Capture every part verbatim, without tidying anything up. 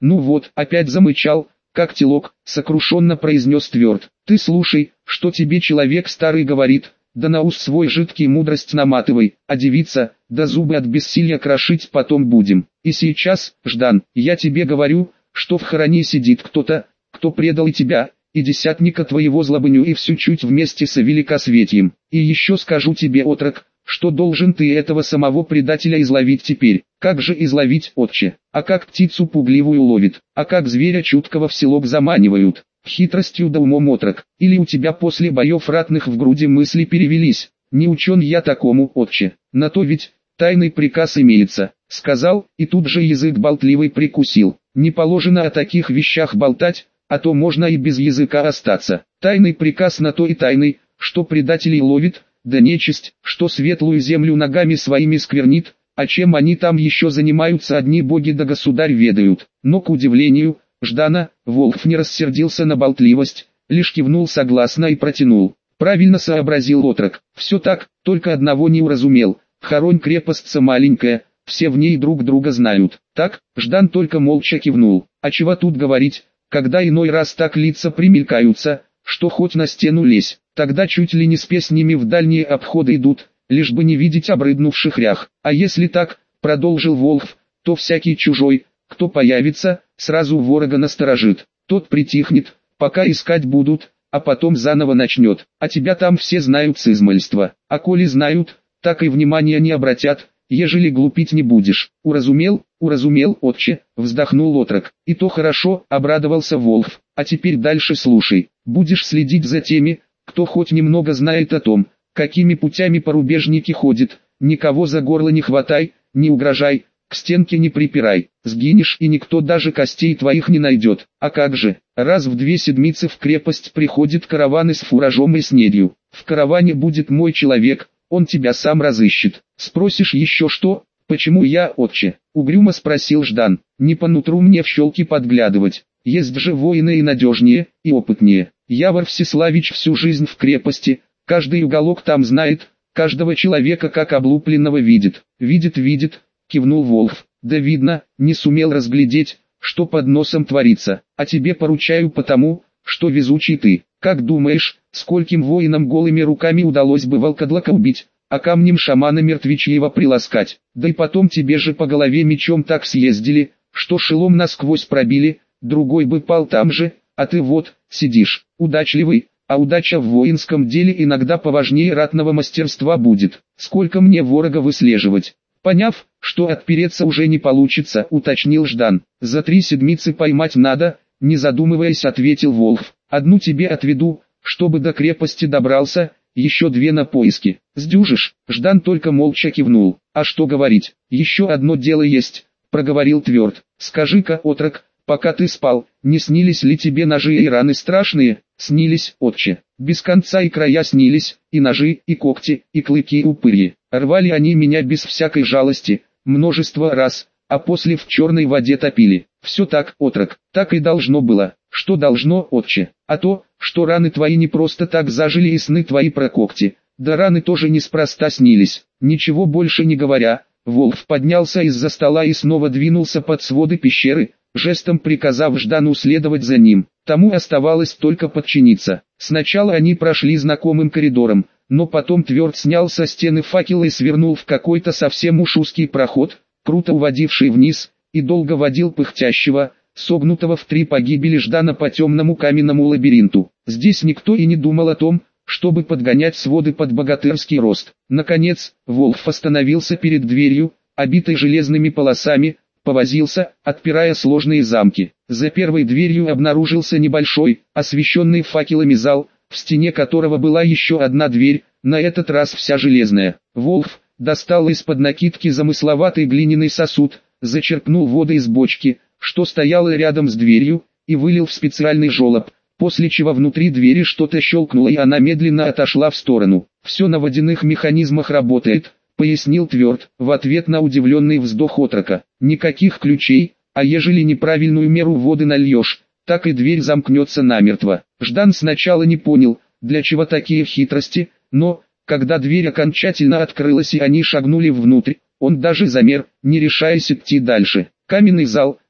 Ну вот, опять замычал, как телок, сокрушенно произнес Тверд. Ты слушай, что тебе человек старый говорит, да на ус свой жидкий мудрость наматывай, а девица, да зубы от бессилия крошить потом будем. И сейчас, Ждан, я тебе говорю, что в хране сидит кто-то, кто предал и тебя, и десятника твоего злобыню и всю чуть вместе со великосветием. И еще скажу тебе, отрок, что должен ты этого самого предателя изловить теперь. Как же изловить, отче? А как птицу пугливую ловит? А как зверя чуткого в селок заманивают? Хитростью да умом, отрок. Или у тебя после боев ратных в груди мысли перевелись? Не учен я такому, отче. На то ведь тайный приказ имеется. Сказал, и тут же язык болтливый прикусил. Не положено о таких вещах болтать, а то можно и без языка остаться. Тайный приказ на то и тайный, что предателей ловит, да нечисть, что светлую землю ногами своими сквернит, а чем они там еще занимаются, одни боги да государь ведают. Но к удивлению Ждана, Волхв не рассердился на болтливость, лишь кивнул согласно и протянул. Правильно сообразил отрок, все так, только одного не уразумел. Хоронь крепостца маленькая, все в ней друг друга знают. Так, Ждан только молча кивнул. А чего тут говорить, когда иной раз так лица примелькаются, что хоть на стену лезь. Тогда чуть ли не с песнями в дальние обходы идут, лишь бы не видеть обрыднувших рях. А если так, продолжил Волхв, то всякий чужой, кто появится, сразу ворога насторожит. Тот притихнет, пока искать будут, а потом заново начнет. А тебя там все знают с измальства. А коли знают, так и внимания не обратят, ежели глупить не будешь. Уразумел, уразумел, отче, вздохнул отрок. И то хорошо, обрадовался Волхв. А теперь дальше слушай. Будешь следить за теми, кто хоть немного знает о том, какими путями порубежники ходят. Никого за горло не хватай, не угрожай, к стенке не припирай. Сгинешь, и никто даже костей твоих не найдет. А как же, раз в две седмицы в крепость приходит караван с фуражом и снедью. В караване будет мой человек, он тебя сам разыщет. Спросишь еще что? Почему я, отче? Угрюмо спросил Ждан. Не по нутру мне в щелки подглядывать. Есть же воины и надежнее, и опытнее. Явор Всеславич всю жизнь в крепости, каждый уголок там знает, каждого человека как облупленного видит. Видит, видит, кивнул Волхв. Да видно, не сумел разглядеть, что под носом творится. А тебе поручаю потому, что везучий ты. Как думаешь, скольким воинам голыми руками удалось бы волкодлака убить, а камнем шамана мертвечьего приласкать? Да и потом тебе же по голове мечом так съездили, что шелом насквозь пробили, другой бы пал там же, а ты вот, сидишь, удачливый, а удача в воинском деле иногда поважнее ратного мастерства будет. Сколько мне ворога выслеживать? Поняв, что отпереться уже не получится, уточнил Ждан. За три седмицы поймать надо, не задумываясь, ответил Волхв. Одну тебе отведу, чтобы до крепости добрался, еще две на поиски. Сдюжишь? Ждан только молча кивнул. А что говорить, еще одно дело есть, проговорил Тверд. Скажи-ка, отрок, пока ты спал, не снились ли тебе ножи и раны страшные? Снились, отче. Без конца и края снились, и ножи, и когти, и клыки, и упыри. Рвали они меня без всякой жалости, множество раз, а после в черной воде топили. Все так, отрок, так и должно было. Что должно, отче? А то, что раны твои не просто так зажили и сны твои про когти, да раны тоже неспроста снились. Ничего больше не говоря, Волхв поднялся из-за стола и снова двинулся под своды пещеры, жестом приказав Ждану следовать за ним. Тому оставалось только подчиниться. Сначала они прошли знакомым коридором, но потом Тверд снял со стены факел и свернул в какой-то совсем уж узкий проход, круто уводивший вниз, и долго водил пыхтящего, согнутого в три погибели Ждана по темному каменному лабиринту. Здесь никто и не думал о том, чтобы подгонять своды под богатырский рост. Наконец, Волхв остановился перед дверью, обитой железными полосами, повозился, отпирая сложные замки. За первой дверью обнаружился небольшой, освещенный факелами зал, в стене которого была еще одна дверь, на этот раз вся железная. Волхв достал из-под накидки замысловатый глиняный сосуд, зачерпнул воды из бочки, что стояла рядом с дверью, и вылил в специальный желоб, после чего внутри двери что-то щелкнуло и она медленно отошла в сторону. «Все на водяных механизмах работает», — пояснил Тверд, в ответ на удивленный вздох отрока. «Никаких ключей, а ежели неправильную меру воды нальешь, так и дверь замкнется намертво». Ждан сначала не понял, для чего такие хитрости, но, когда дверь окончательно открылась и они шагнули внутрь, он даже замер, не решаясь идти дальше. Каменный зал,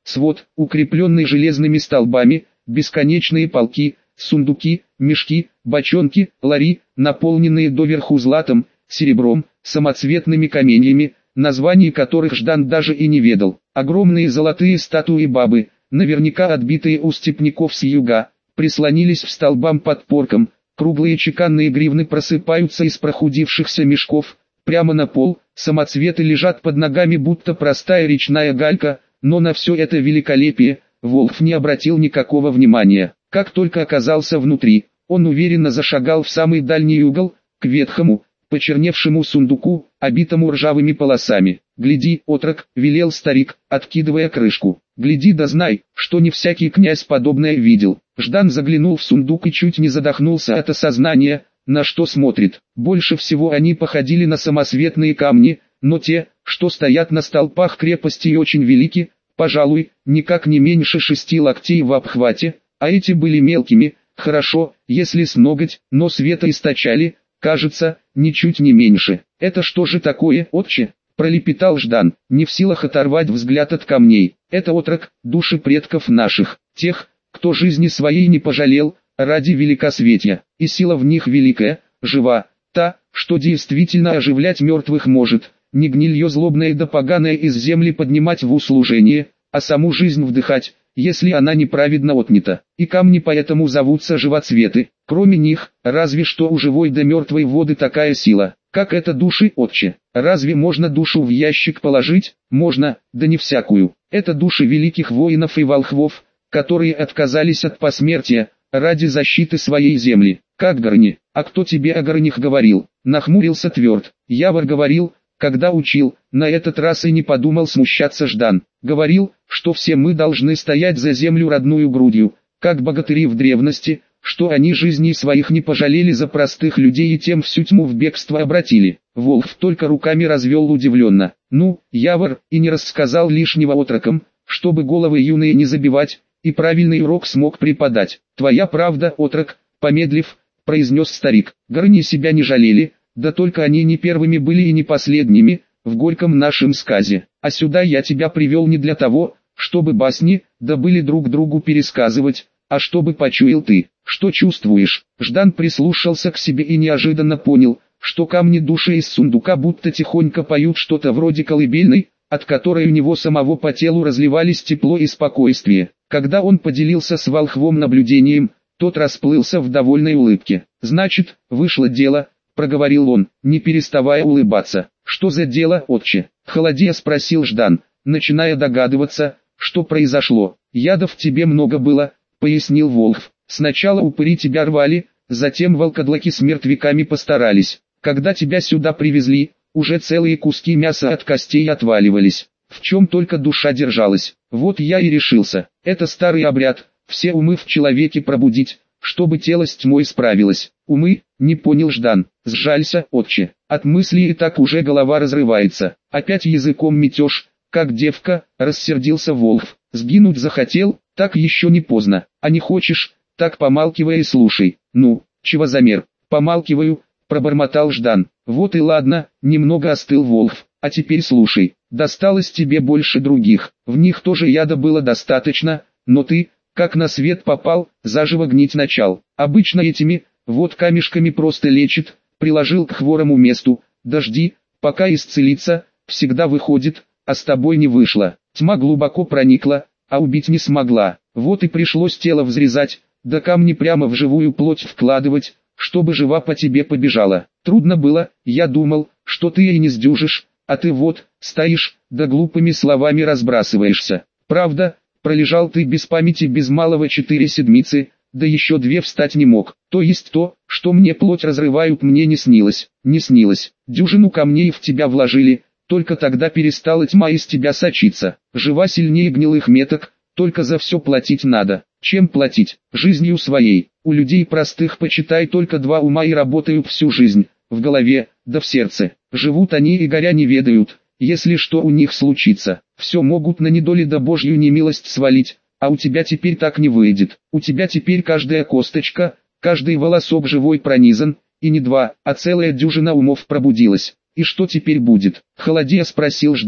свод, укрепленный железными столбами, бесконечные полки, сундуки, мешки, бочонки, лари, наполненные доверху златом, серебром, самоцветными каменьями, названий которых Ждан даже и не ведал. Огромные золотые статуи бабы, наверняка отбитые у степняков с юга, прислонились в столбам подпоркам, круглые чеканные гривны просыпаются из прохудившихся мешков, прямо на пол, самоцветы лежат под ногами будто простая речная галька, но на все это великолепие Волхв не обратил никакого внимания. Как только оказался внутри, он уверенно зашагал в самый дальний угол, к ветхому, почерневшему сундуку, обитому ржавыми полосами. «Гляди, отрок», — велел старик, откидывая крышку. «Гляди да знай, что не всякий князь подобное видел». Ждан заглянул в сундук и чуть не задохнулся от осознания, на что смотрит. Больше всего они походили на самосветные камни, но те, что стоят на столпах крепости и очень велики, пожалуй, никак не меньше шести локтей в обхвате, а эти были мелкими, хорошо, если с ноготь, но света источали, кажется, ничуть не меньше. «Это что же такое, отче?» — пролепетал Ждан, не в силах оторвать взгляд от камней. «Это отрок, души предков наших, тех, кто жизни своей не пожалел, ради великосветия, и сила в них великая, жива, та, что действительно оживлять мертвых может, не гнилье злобное да поганое из земли поднимать в услужение, а саму жизнь вдыхать, если она неправедно отнята. И камни поэтому зовутся живоцветы. Кроме них, разве что у живой да мертвой воды такая сила, как это души, отче. Разве можно душу в ящик положить? Можно, да не всякую. Это души великих воинов и волхвов, которые отказались от посмертия, ради защиты своей земли. Как горни? А кто тебе о горнях говорил? Нахмурился Тверд. Явор говорил, когда учил, на этот раз и не подумал смущаться Ждан. Говорил, что все мы должны стоять за землю родную грудью, как богатыри в древности, что они жизней своих не пожалели за простых людей и тем всю тьму в бегство обратили. Волхв только руками развел удивленно. Ну, Явор, и не рассказал лишнего отрокам, чтобы головы юные не забивать, и правильный урок смог преподать. Твоя правда, отрок, помедлив, произнес старик. Горни себя не жалели, да только они не первыми были и не последними, в горьком нашем сказе. А сюда я тебя привел не для того, чтобы басни, да были друг другу пересказывать, а чтобы почуял ты, что чувствуешь. Ждан прислушался к себе и неожиданно понял, что камни души из сундука будто тихонько поют что-то вроде колыбельной, от которой у него самого по телу разливались тепло и спокойствие. Когда он поделился с волхвом наблюдением, тот расплылся в довольной улыбке. «Значит, вышло дело», — проговорил он, не переставая улыбаться. «Что за дело, отче?» — холодея спросил Ждан, начиная догадываться, что произошло. «Ядов в тебе много было», — пояснил Волхв. «Сначала упыри тебя рвали, затем волкодлаки с мертвяками постарались. Когда тебя сюда привезли, уже целые куски мяса от костей отваливались. В чем только душа держалась. Вот я и решился. Это старый обряд, все умы в человеке пробудить, чтобы тело с тьмой справилось». «Умы?» — не понял Ждан. «Сжалься, отче. От мысли и так уже голова разрывается. Опять языком метешь, как девка», — рассердился Волхв. «Сгинуть захотел? Так еще не поздно. А не хочешь, так помалкивай и слушай». «Ну, чего замер?» «Помалкиваю», — пробормотал Ждан. «Вот и ладно», — немного остыл Волхв. «А теперь слушай. Досталось тебе больше других. В них тоже яда было достаточно, но ты, как на свет попал, заживо гнить начал. Обычно этими, вот камешками просто лечит, приложил к хворому месту, дожди, пока исцелится, всегда выходит, а с тобой не вышло. Тьма глубоко проникла, а убить не смогла. Вот и пришлось тело взрезать, да камни прямо в живую плоть вкладывать, чтобы жива по тебе побежала. Трудно было, я думал, что ты и не сдюжишь, а ты вот, стоишь, да глупыми словами разбрасываешься. Правда, пролежал ты без памяти без малого четыре седмицы, да еще две встать не мог. То есть то, что мне плоть разрывают, мне не снилось. Не снилось. Дюжину камней в тебя вложили, только тогда перестала тьма из тебя сочиться. Жива сильнее гнилых меток, только за все платить надо. Чем платить? Жизнью своей. У людей простых, почитай, только два ума и работают всю жизнь. В голове, да в сердце. Живут они и горя не ведают. Если что у них случится, все могут на недоле да Божью немилость свалить. А у тебя теперь так не выйдет. У тебя теперь каждая косточка, каждый волосок живой пронизан, и не два, а целая дюжина умов пробудилась. И что теперь будет? Холодея спросил Ждан.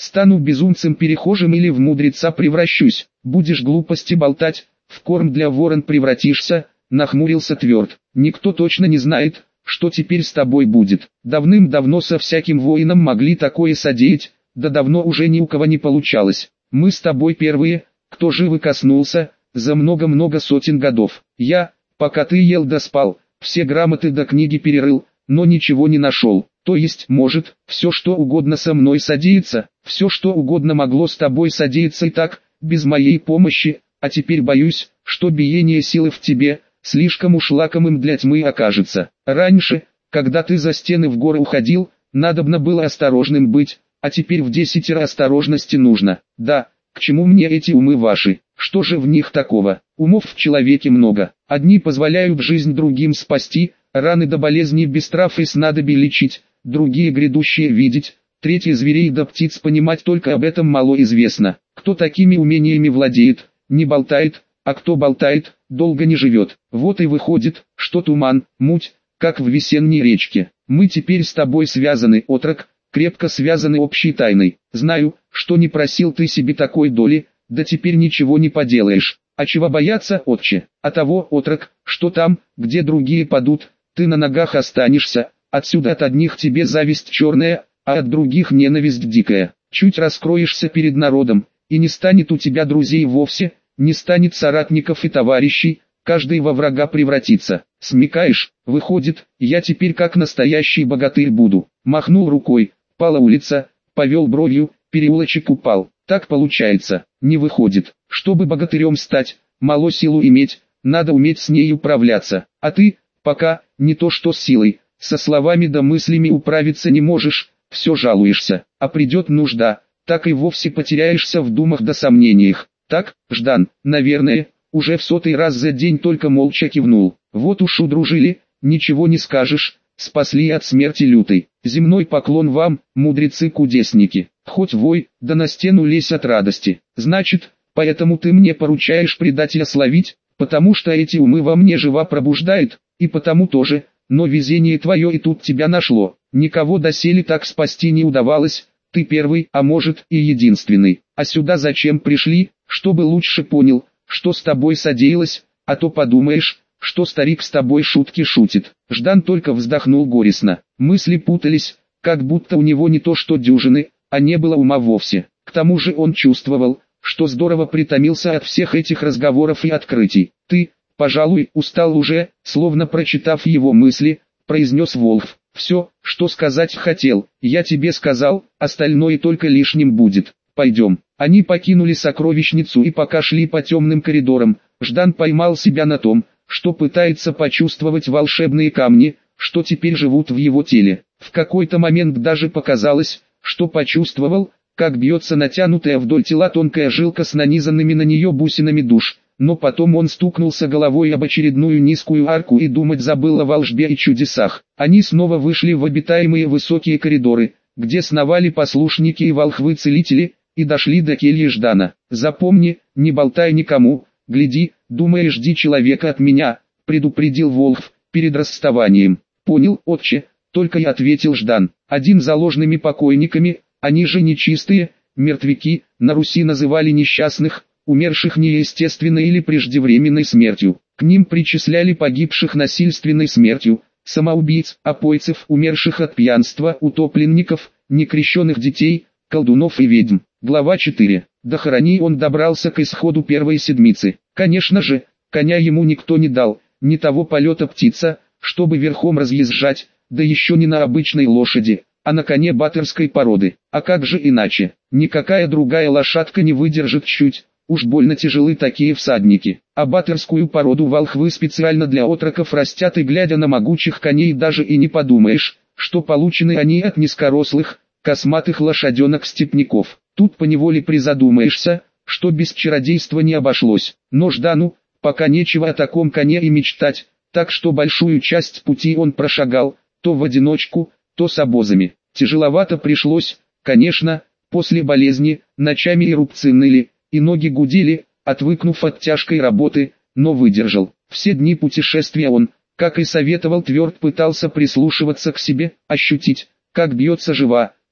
стану безумцем-перехожим или в мудреца превращусь, будешь глупости болтать, в корм для ворон превратишься, нахмурился Тверд. Никто точно не знает, что теперь с тобой будет. Давным-давно со всяким воином могли такое содеять, да давно уже ни у кого не получалось. Мы с тобой первые, кто живы коснулся, за много-много сотен годов. Я, пока ты ел да спал, все грамоты да книги перерыл, но ничего не нашел. То есть, может, все что угодно со мной содеется, все что угодно могло с тобой содеяться и так, без моей помощи, а теперь боюсь, что биение силы в тебе, слишком уж лакомым для тьмы окажется. Раньше, когда ты за стены в горы уходил, надобно было осторожным быть, а теперь в десятеро осторожности нужно. Да, к чему мне эти умы ваши? Что же в них такого? Умов в человеке много. Одни позволяют жизнь другим спасти, раны до болезней без трав и снадобий лечить, другие грядущие видеть, третьи зверей да птиц понимать, только об этом мало известно. Кто такими умениями владеет, не болтает, а кто болтает, долго не живет. Вот и выходит, что туман, муть, как в весенней речке. Мы теперь с тобой связаны, отрок, крепко связаны общей тайной. Знаю, что не просил ты себе такой доли, да теперь ничего не поделаешь. А чего бояться, отче? А того, отрок, что там, где другие падут, ты на ногах останешься. Отсюда от одних тебе зависть черная, а от других ненависть дикая. Чуть раскроешься перед народом, и не станет у тебя друзей вовсе, не станет соратников и товарищей, каждый во врага превратится. Смекаешь? Выходит, я теперь как настоящий богатырь буду. Махнул рукой, пала улица, повел бровью, переулочек упал. Так получается, не выходит. Чтобы богатырем стать, мало силу иметь, надо уметь с ней управляться. А ты, пока, не то что с силой, со словами да мыслями управиться не можешь, все жалуешься. А придет нужда, так и вовсе потеряешься в думах да сомнениях. Так, Ждан, наверное, уже в сотый раз за день только молча кивнул. Вот уж удружили, ничего не скажешь, спасли от смерти лютой. Земной поклон вам, мудрецы-кудесники. Хоть вой, да на стену лезь от радости. Значит, поэтому ты мне поручаешь предателя словить, потому что эти умы во мне жива пробуждают, и потому тоже, но везение твое и тут тебя нашло. Никого доселе так спасти не удавалось, ты первый, а может и единственный. А сюда зачем пришли, чтобы лучше понял, что с тобой содеялось, а то подумаешь, что старик с тобой шутки шутит. Ждан только вздохнул горестно. Мысли путались, как будто у него не то что дюжины, а не было ума вовсе. К тому же он чувствовал, что здорово притомился от всех этих разговоров и открытий. «Ты, пожалуй, устал уже», словно прочитав его мысли, произнес Волхв. «Все, что сказать хотел, я тебе сказал, остальное только лишним будет. Пойдем». Они покинули сокровищницу и пока шли по темным коридорам, Ждан поймал себя на том, что пытается почувствовать волшебные камни, что теперь живут в его теле. В какой-то момент даже показалось, что почувствовал, как бьется натянутая вдоль тела тонкая жилка с нанизанными на нее бусинами душ. Но потом он стукнулся головой об очередную низкую арку и думать забыл о волшбе и чудесах. Они снова вышли в обитаемые высокие коридоры, где сновали послушники и волхвы-целители, и дошли до кельи Ждана. «Запомни, не болтай никому, гляди, думай и жди человека от меня», предупредил Волхв перед расставанием. «Понял, отче», только и ответил Ждан. «Один за ложными покойниками, они же нечистые, мертвяки, на Руси называли несчастных, умерших неестественной или преждевременной смертью. К ним причисляли погибших насильственной смертью, самоубийц, опойцев, умерших от пьянства, утопленников, некрещенных детей, колдунов и ведьм». Глава четыре. До хорони он добрался к исходу первой седмицы. Конечно же, коня ему никто не дал, ни того полета птица, чтобы верхом разъезжать, да еще не на обычной лошади, а на коне баттерской породы. А как же иначе? Никакая другая лошадка не выдержит чуть, уж больно тяжелы такие всадники. А баттерскую породу волхвы специально для отроков растят, и глядя на могучих коней даже и не подумаешь, что получены они от низкорослых, косматых лошаденок-степняков. Тут поневоле призадумаешься, что без чародейства не обошлось. Но Ждану, пока нечего о таком коне и мечтать, так что большую часть пути он прошагал, то в одиночку, то с обозами. Тяжеловато пришлось, конечно, после болезни, ночами и рубцы ныли, и ноги гудели, отвыкнув от тяжкой работы, но выдержал. Все дни путешествия он, как и советовал Тверд, пытался прислушиваться к себе, ощутить, как бьется жива,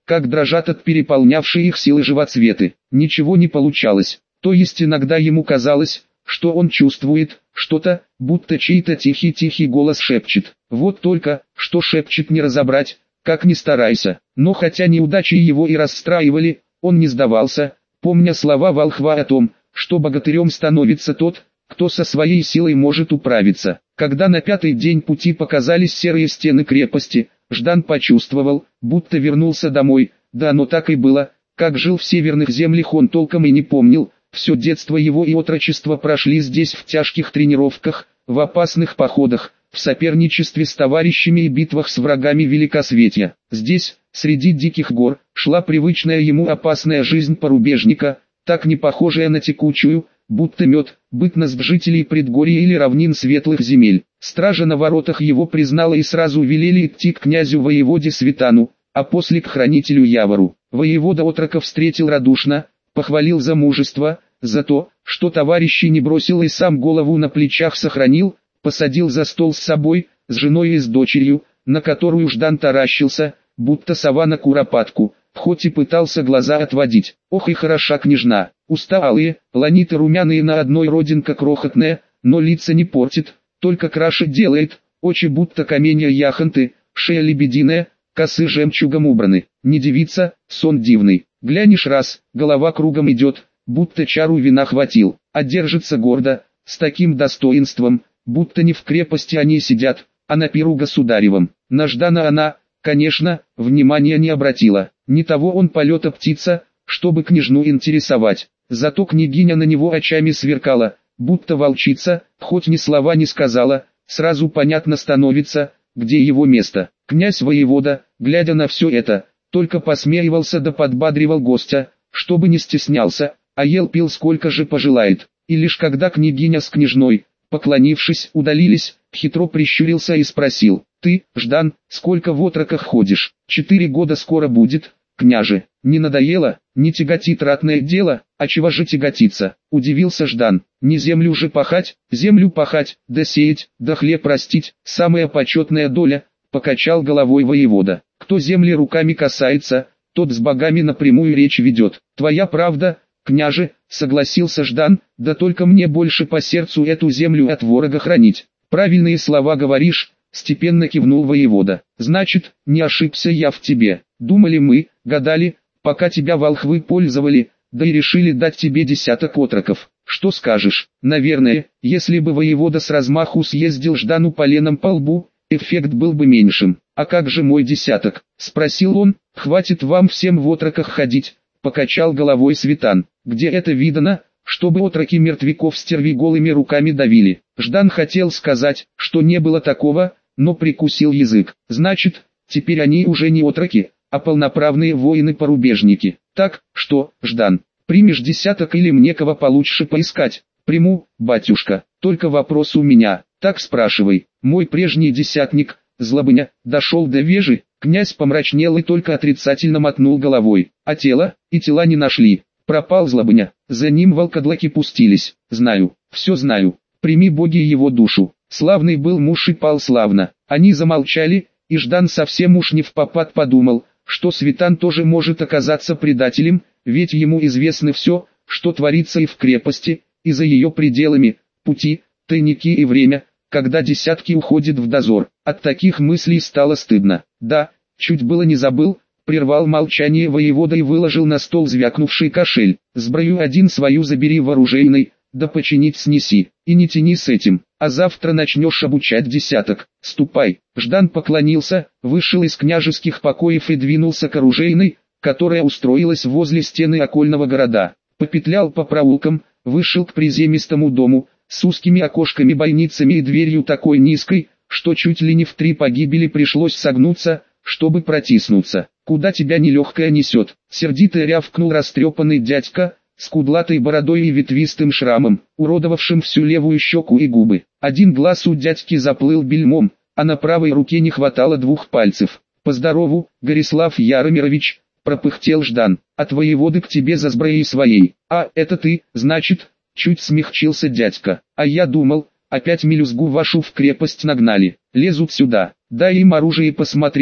как дрожат от переполнявшей их силы живоцветы. Ничего не получалось, то есть иногда ему казалось, что он чувствует что-то, будто чей-то тихий-тихий голос шепчет. Вот только, что шепчет не разобрать, как ни старайся. Но хотя неудачи его и расстраивали, он не сдавался, помня слова волхва о том, что богатырем становится тот, кто со своей силой может управиться. Когда на пятый день пути показались серые стены крепости, Ждан почувствовал, будто вернулся домой. Да оно так и было, как жил в северных землях он толком и не помнил. Все детство его и отрочество прошли здесь в тяжких тренировках, в опасных походах, в соперничестве с товарищами и битвах с врагами Великосветья. Здесь, среди диких гор, шла привычная ему опасная жизнь порубежника, так не похожая на текучую, будто мед, бытность жителей предгорья или равнин светлых земель. Стража на воротах его признала и сразу велели идти к князю-воеводе Светану, а после к хранителю Явору. Воевода отроков встретил радушно, похвалил за мужество, за то, что товарищи не бросил и сам голову на плечах сохранил, посадил за стол с собой, с женой и с дочерью, на которую Ждан таращился, будто сова на куропатку, хоть и пытался глаза отводить. Ох и хороша княжна, уста алые, ланиты румяные на одной родинка крохотная, но лица не портит, только краше делает, очи будто каменья яхонты, шея лебединая, косы жемчугом убраны. Не девица, сон дивный. Глянешь раз, голова кругом идет, будто чару вина хватил, а держится гордо, с таким достоинством, будто не в крепости они сидят, а на пиру государевом. На Ждана она, конечно, внимания не обратила, не того он полета птица, чтобы княжну интересовать, зато княгиня на него очами сверкала, будто волчица, хоть ни слова не сказала, сразу понятно становится, где его место. Князь-воевода, глядя на все это, только посмеивался да подбадривал гостя, чтобы не стеснялся, а ел-пил сколько же пожелает. И лишь когда княгиня с княжной, поклонившись, удалились, хитро прищурился и спросил: «Ты, Ждан, сколько в отроках ходишь?» «Четыре года скоро будет, княже. Не надоело, не тяготит ратное дело?» «А чего же тяготиться?» — удивился Ждан. «Не землю же пахать, землю пахать, да сеять, да хлеб растить, самая почетная доля», — покачал головой воевода. «Кто земли руками касается, тот с богами напрямую речь ведет». «Твоя правда, княже», — согласился Ждан, — «да только мне больше по сердцу эту землю от ворога хранить». «Правильные слова говоришь», — степенно кивнул воевода. «Значит, не ошибся я в тебе. Думали мы, гадали, пока тебя волхвы пользовали, да и решили дать тебе десяток отроков. Что скажешь?» «Наверное, если бы воевода с размаху съездил Ждану поленом по лбу, эффект был бы меньшим». «А как же мой десяток?» — спросил он. «Хватит вам всем в отроках ходить», — покачал головой Светан. «Где это видано, чтобы отроки мертвяков стерви голыми руками давили?» Ждан хотел сказать, что не было такого, но прикусил язык. «Значит, теперь они уже не отроки, а полноправные воины-порубежники. Так, что, Ждан, примешь десяток или мне кого получше поискать?» «Приму, батюшка, только вопрос у меня, так спрашивай. Мой прежний десятник, Злобыня, дошел до вежи». Князь помрачнел и только отрицательно мотнул головой. «А тело? И тела не нашли. Пропал Злобыня, за ним волкодлаки пустились». «Знаю, все знаю. Прими боги его душу. Славный был муж и пал славно». Они замолчали, и Ждан совсем уж не впопад подумал, что Светан тоже может оказаться предателем, ведь ему известно все, что творится и в крепости, и за ее пределами, пути, тайники и время, когда десятки уходят в дозор. От таких мыслей стало стыдно. «Да, чуть было не забыл», — прервал молчание воевода и выложил на стол звякнувший кошель. «Сброю один свою забери в оружейной, да починить снеси, и не тяни с этим, а завтра начнешь обучать десяток. Ступай». Ждан поклонился, вышел из княжеских покоев и двинулся к оружейной, которая устроилась возле стены окольного города. Попетлял по проулкам, вышел к приземистому дому, с узкими окошками-бойницами и дверью такой низкой, что чуть ли не в три погибели пришлось согнуться, чтобы протиснуться. «Куда тебя нелегкая несет?» — сердито рявкнул растрепанный дядька, с кудлатой бородой и ветвистым шрамом, уродовавшим всю левую щеку и губы. Один глаз у дядьки заплыл бельмом, а на правой руке не хватало двух пальцев. «Поздорову, Горислав Яромирович», — пропыхтел Ждан, — «от воеводы к тебе за сброей своей». «А, это ты, значит?» — чуть смягчился дядька. «А я думал, опять мелюзгу вашу в крепость нагнали. Лезут сюда, дай им оружие посмотреть»,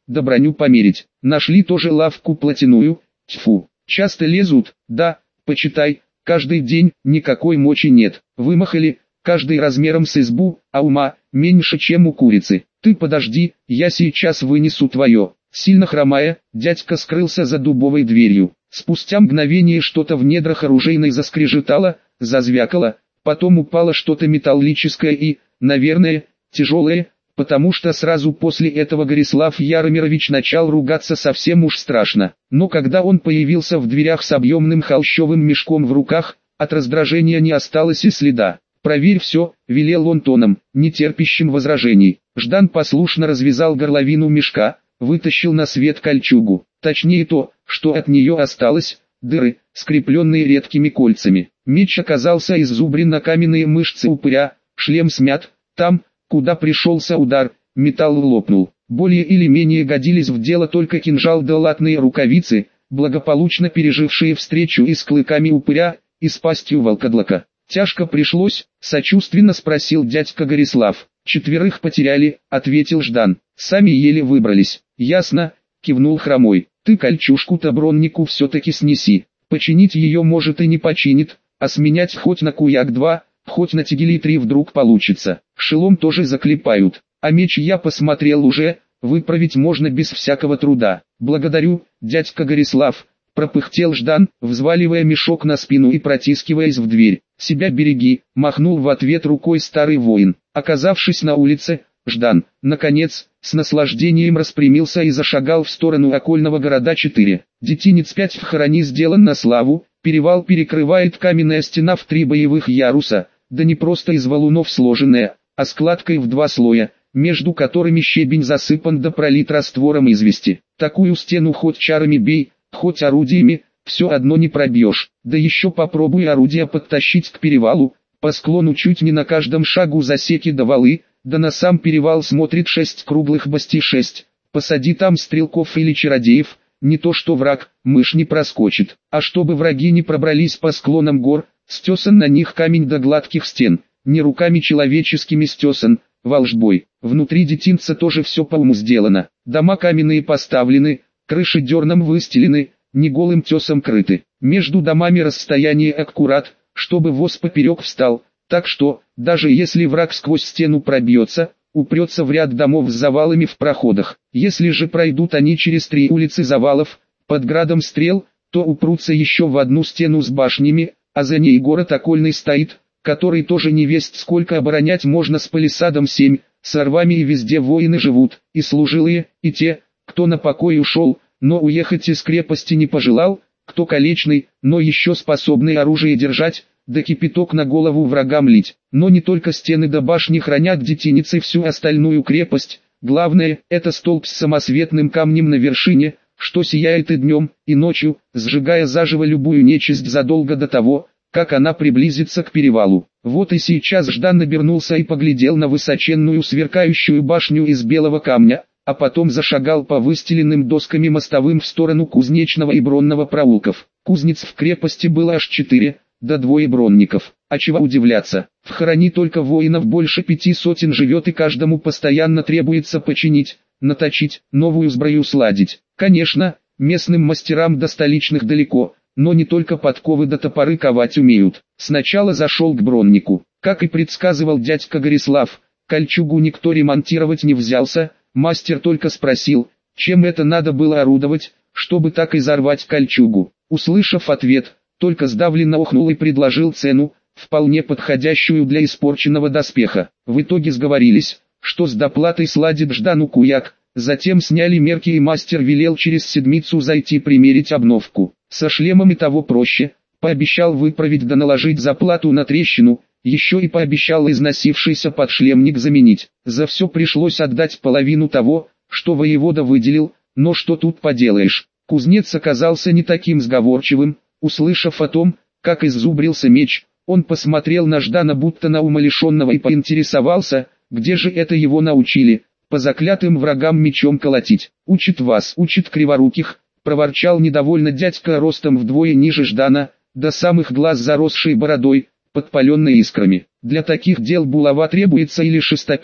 да броню померить. Нашли тоже лавку платяную, тьфу, часто лезут, да, почитай, каждый день, никакой мочи нет. Вымахали, каждый размером с избу, а ума, меньше чем у курицы. Ты подожди, я сейчас вынесу твое. Сильно хромая, дядька скрылся за дубовой дверью. Спустя мгновение что-то в недрах оружейной заскрежетало, зазвякало, потом упало что-то металлическое и, наверное, тяжелое, потому что сразу после этого Горислав Яромирович начал ругаться совсем уж страшно. Но когда он появился в дверях с объемным холщовым мешком в руках, от раздражения не осталось и следа. «Проверь все», — велел он тоном, не терпящим возражений. Ждан послушно развязал горловину мешка, вытащил на свет кольчугу, точнее то, что от нее осталось, дыры, скрепленные редкими кольцами. Меч оказался изубрен на каменные мышцы упыря, шлем смят, там, куда пришелся удар, металл лопнул. Более или менее годились в дело только кинжал да латные рукавицы, благополучно пережившие встречу и с клыками упыря, и с пастью волкодлака. «Тяжко пришлось?» — сочувственно спросил дядька Горислав. «Четверых потеряли», — ответил Ждан. «Сами еле выбрались». «Ясно», — кивнул Хромой. «Ты кольчужку-то броннику все-таки снеси. Починить ее может и не починит, а сменять хоть на куяк-два, хоть на тигели-три вдруг получится. Шелом тоже заклепают. А меч я посмотрел уже, выправить можно без всякого труда». «Благодарю, дядька Горислав», — пропыхтел Ждан, взваливая мешок на спину и протискиваясь в дверь. «Себя береги», — махнул в ответ рукой старый воин. Оказавшись на улице, Ждан, наконец, с наслаждением распрямился и зашагал в сторону окольного города четыре. Детинец пять в хорони сделан на славу, перевал перекрывает каменная стена в три боевых яруса, да не просто из валунов сложенная, а складкой в два слоя, между которыми щебень засыпан да пролит раствором извести. Такую стену хоть чарами бей, хоть орудиями, все одно не пробьешь. Да еще попробуй орудия подтащить к перевалу, по склону чуть не на каждом шагу засеки да валы, да на сам перевал смотрит шесть круглых бастий шесть. Посади там стрелков или чародеев, не то что враг, мышь не проскочит. А чтобы враги не пробрались по склонам гор, стесан на них камень до гладких стен, не руками человеческими стесан, волжбой. Внутри детинца тоже все по уму сделано. Дома каменные поставлены, крыши дерном выстелены, не голым тесом крыты. Между домами расстояние аккурат, чтобы воз поперек встал, так что, даже если враг сквозь стену пробьется, упрется в ряд домов с завалами в проходах. Если же пройдут они через три улицы завалов, под градом стрел, то упрутся еще в одну стену с башнями, а за ней город окольный стоит, который тоже не весть сколько оборонять можно с палисадом семь, с рвами и везде воины живут, и служилые, и те, кто на покой ушел, но уехать из крепости не пожелал, кто калечный, но еще способный оружие держать, да кипяток на голову врагам лить. Но не только стены да башни хранят детиницы всю остальную крепость, главное, это столб с самосветным камнем на вершине, что сияет и днем, и ночью, сжигая заживо любую нечисть задолго до того, как она приблизится к перевалу. Вот и сейчас Ждан обернулся и поглядел на высоченную сверкающую башню из белого камня, а потом зашагал по выстеленным досками мостовым в сторону Кузнечного и Бронного проулков. Кузнец в крепости было аж четыре, да двое бронников. А чего удивляться, в хорони только воинов больше пяти сотен живет и каждому постоянно требуется починить, наточить, новую сброю сладить. Конечно, местным мастерам до столичных далеко, но не только подковы да топоры ковать умеют. Сначала зашел к броннику. Как и предсказывал дядька Горислав, кольчугу никто ремонтировать не взялся, мастер только спросил, чем это надо было орудовать, чтобы так изорвать кольчугу. Услышав ответ, только сдавленно охнул и предложил цену, вполне подходящую для испорченного доспеха. В итоге сговорились, что с доплатой сладит Ждану куяк, затем сняли мерки и мастер велел через седмицу зайти примерить обновку. Со шлемом и того проще, пообещал выправить да наложить заплату на трещину, еще и пообещал износившийся подшлемник заменить. За все пришлось отдать половину того, что воевода выделил, но что тут поделаешь. Кузнец оказался не таким сговорчивым. Услышав о том, как иззубрился меч, он посмотрел на Ждана будто на умалишенного и поинтересовался, где же это его научили, по заклятым врагам мечом колотить. «Учит вас, учит криворуких», — проворчал недовольно дядька ростом вдвое ниже Ждана, до самых глаз заросшей бородой, подпаленной искрами. «Для таких дел булава требуется или шестопер,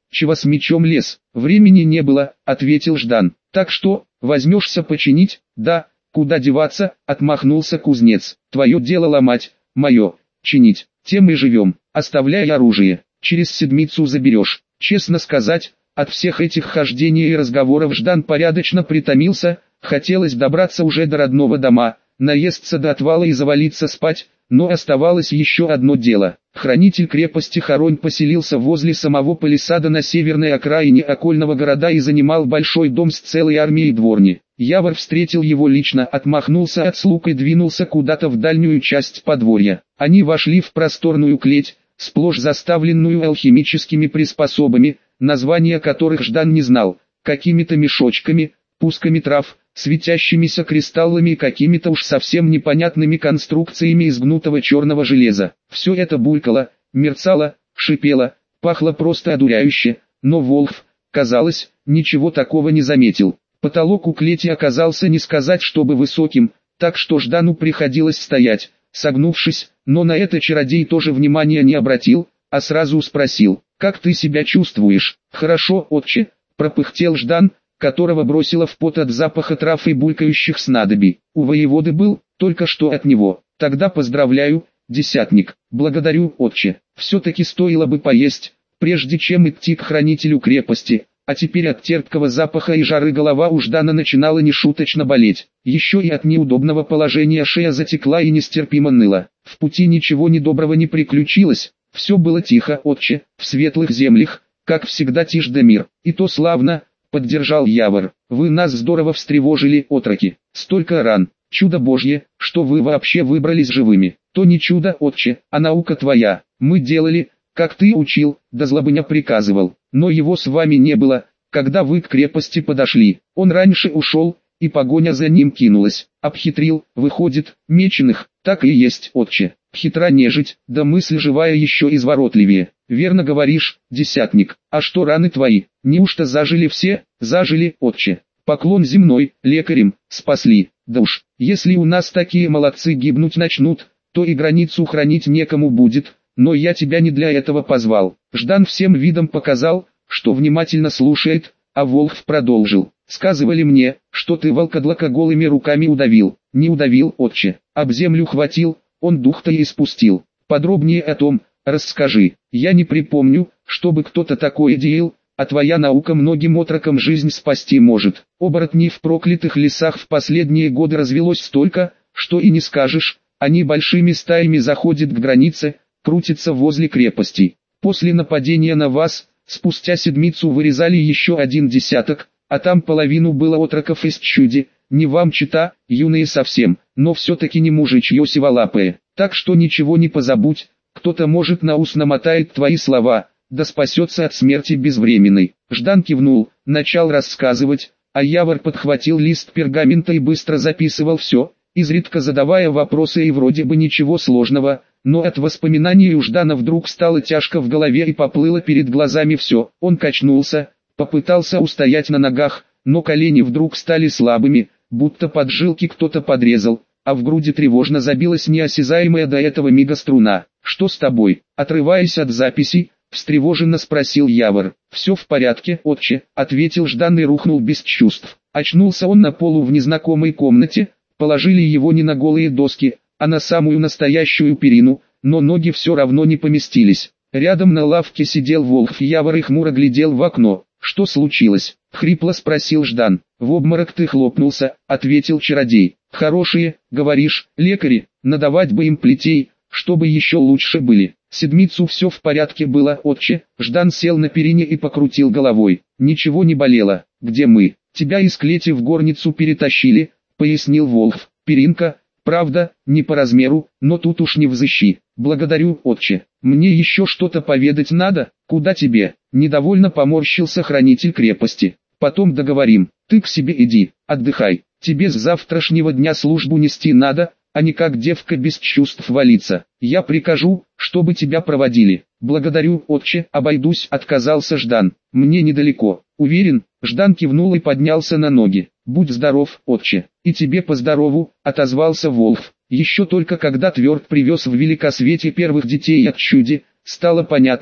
чего с мечом лез? Времени не было, ответил Ждан. Так что, возьмешься починить? Да, куда деваться, отмахнулся кузнец. Твое дело ломать, мое, чинить, тем и живем, оставляй оружие, через седмицу заберешь. Честно сказать, от всех этих хождений и разговоров Ждан порядочно притомился, хотелось добраться уже до родного дома, наесться до отвала и завалиться спать, но оставалось еще одно дело. Хранитель крепости Харонь поселился возле самого палисада на северной окраине окольного города и занимал большой дом с целой армией дворни. Явор встретил его лично, отмахнулся от слуг и двинулся куда-то в дальнюю часть подворья. Они вошли в просторную клеть, сплошь заставленную алхимическими приспособами, названия которых Ждан не знал, какими-то мешочками, пусками трав, светящимися кристаллами и какими-то уж совсем непонятными конструкциями из гнутого черного железа. Все это булькало, мерцало, шипело, пахло просто одуряюще, но Волхв, казалось, ничего такого не заметил. Потолок у клети оказался не сказать чтобы высоким, так что Ждану приходилось стоять, согнувшись, но на это чародей тоже внимания не обратил, а сразу спросил: «Как ты себя чувствуешь?» «Хорошо, отче», пропыхтел Ждан, которого бросило в пот от запаха трав и булькающих снадобий. «У воеводы был, только что от него. Тогда поздравляю, десятник». «Благодарю, отче. Все-таки стоило бы поесть, прежде чем идти к хранителю крепости». А теперь от терпкого запаха и жары голова у Ждана начинала нешуточно болеть. Еще и от неудобного положения шея затекла и нестерпимо ныла. В пути ничего недоброго не приключилось. Все было тихо, отче, в светлых землях, как всегда тишь да мир. И то славно, поддержал Явор. Вы нас здорово встревожили, отроки. Столько ран. Чудо Божье, что вы вообще выбрались живыми. То не чудо, отче, а наука твоя. Мы делали, как ты учил, да злобыня приказывал. Но его с вами не было, когда вы к крепости подошли. Он раньше ушел, и погоня за ним кинулась. Обхитрил, выходит, меченых, так и есть, отче. Хитра нежить, да мысль живая еще изворотливее. Верно говоришь, десятник. А что раны твои, неужто зажили все? Зажили, отче. Поклон земной, лекарям, спасли. Да уж, если у нас такие молодцы гибнуть начнут, то и границу хранить некому будет. Но я тебя не для этого позвал. Ждан всем видом показал, что внимательно слушает, а Волхв продолжил. Сказывали мне, что ты волкодлака голыми руками удавил. Не удавил, отче, об землю хватил, он дух-то и испустил. Подробнее о том, расскажи. Я не припомню, чтобы кто-то такое делал, а твоя наука многим отрокам жизнь спасти может. Оборотней в проклятых лесах в последние годы развелось столько, что и не скажешь. Они большими стаями заходят к границе, крутится возле крепости. После нападения на вас, спустя седмицу вырезали еще один десяток, а там половину было отроков из чуди, не вам чета, юные совсем, но все-таки не мужичье сиволапые. Так что ничего не позабудь, кто-то может на ус намотает твои слова, да спасется от смерти безвременной. Ждан кивнул, начал рассказывать, а Явор подхватил лист пергамента и быстро записывал все, изредка задавая вопросы и вроде бы ничего сложного. Но от воспоминаний у Ждана вдруг стало тяжко в голове и поплыло перед глазами все. Он качнулся, попытался устоять на ногах, но колени вдруг стали слабыми, будто поджилки кто-то подрезал, а в груди тревожно забилась неосязаемая до этого мига струна. «Что с тобой?» Отрываясь от записей, встревоженно спросил Явор. «Все в порядке, отче», ответил Ждан и рухнул без чувств. Очнулся он на полу в незнакомой комнате, положили его не на голые доски, а на самую настоящую перину, но ноги все равно не поместились. Рядом на лавке сидел Волхв, Явор и хмуро глядел в окно. «Что случилось?» — хрипло спросил Ждан. «В обморок ты хлопнулся», — ответил чародей. «Хорошие, говоришь, лекари, надавать бы им плетей, чтобы еще лучше были». Седмицу все в порядке было, отче. Ждан сел на перине и покрутил головой. «Ничего не болело. Где мы?» «Тебя из клети в горницу перетащили», — пояснил Волхв. «Перинка, правда, не по размеру, но тут уж не взыщи. Благодарю, отче. Мне еще что-то поведать надо? Куда тебе?» Недовольно поморщился хранитель крепости. «Потом договорим. Ты к себе иди, отдыхай. Тебе с завтрашнего дня службу нести надо, а не как девка без чувств валиться. Я прикажу, чтобы тебя проводили». «Благодарю, отче, обойдусь», — отказался Ждан. «Мне недалеко». «Уверен?» — Ждан кивнул и поднялся на ноги. «Будь здоров, отче». «И тебе поздорову», — отозвался Волхв. Еще только когда Тверд привез в Великосвете первых детей от чуди, стало понятно,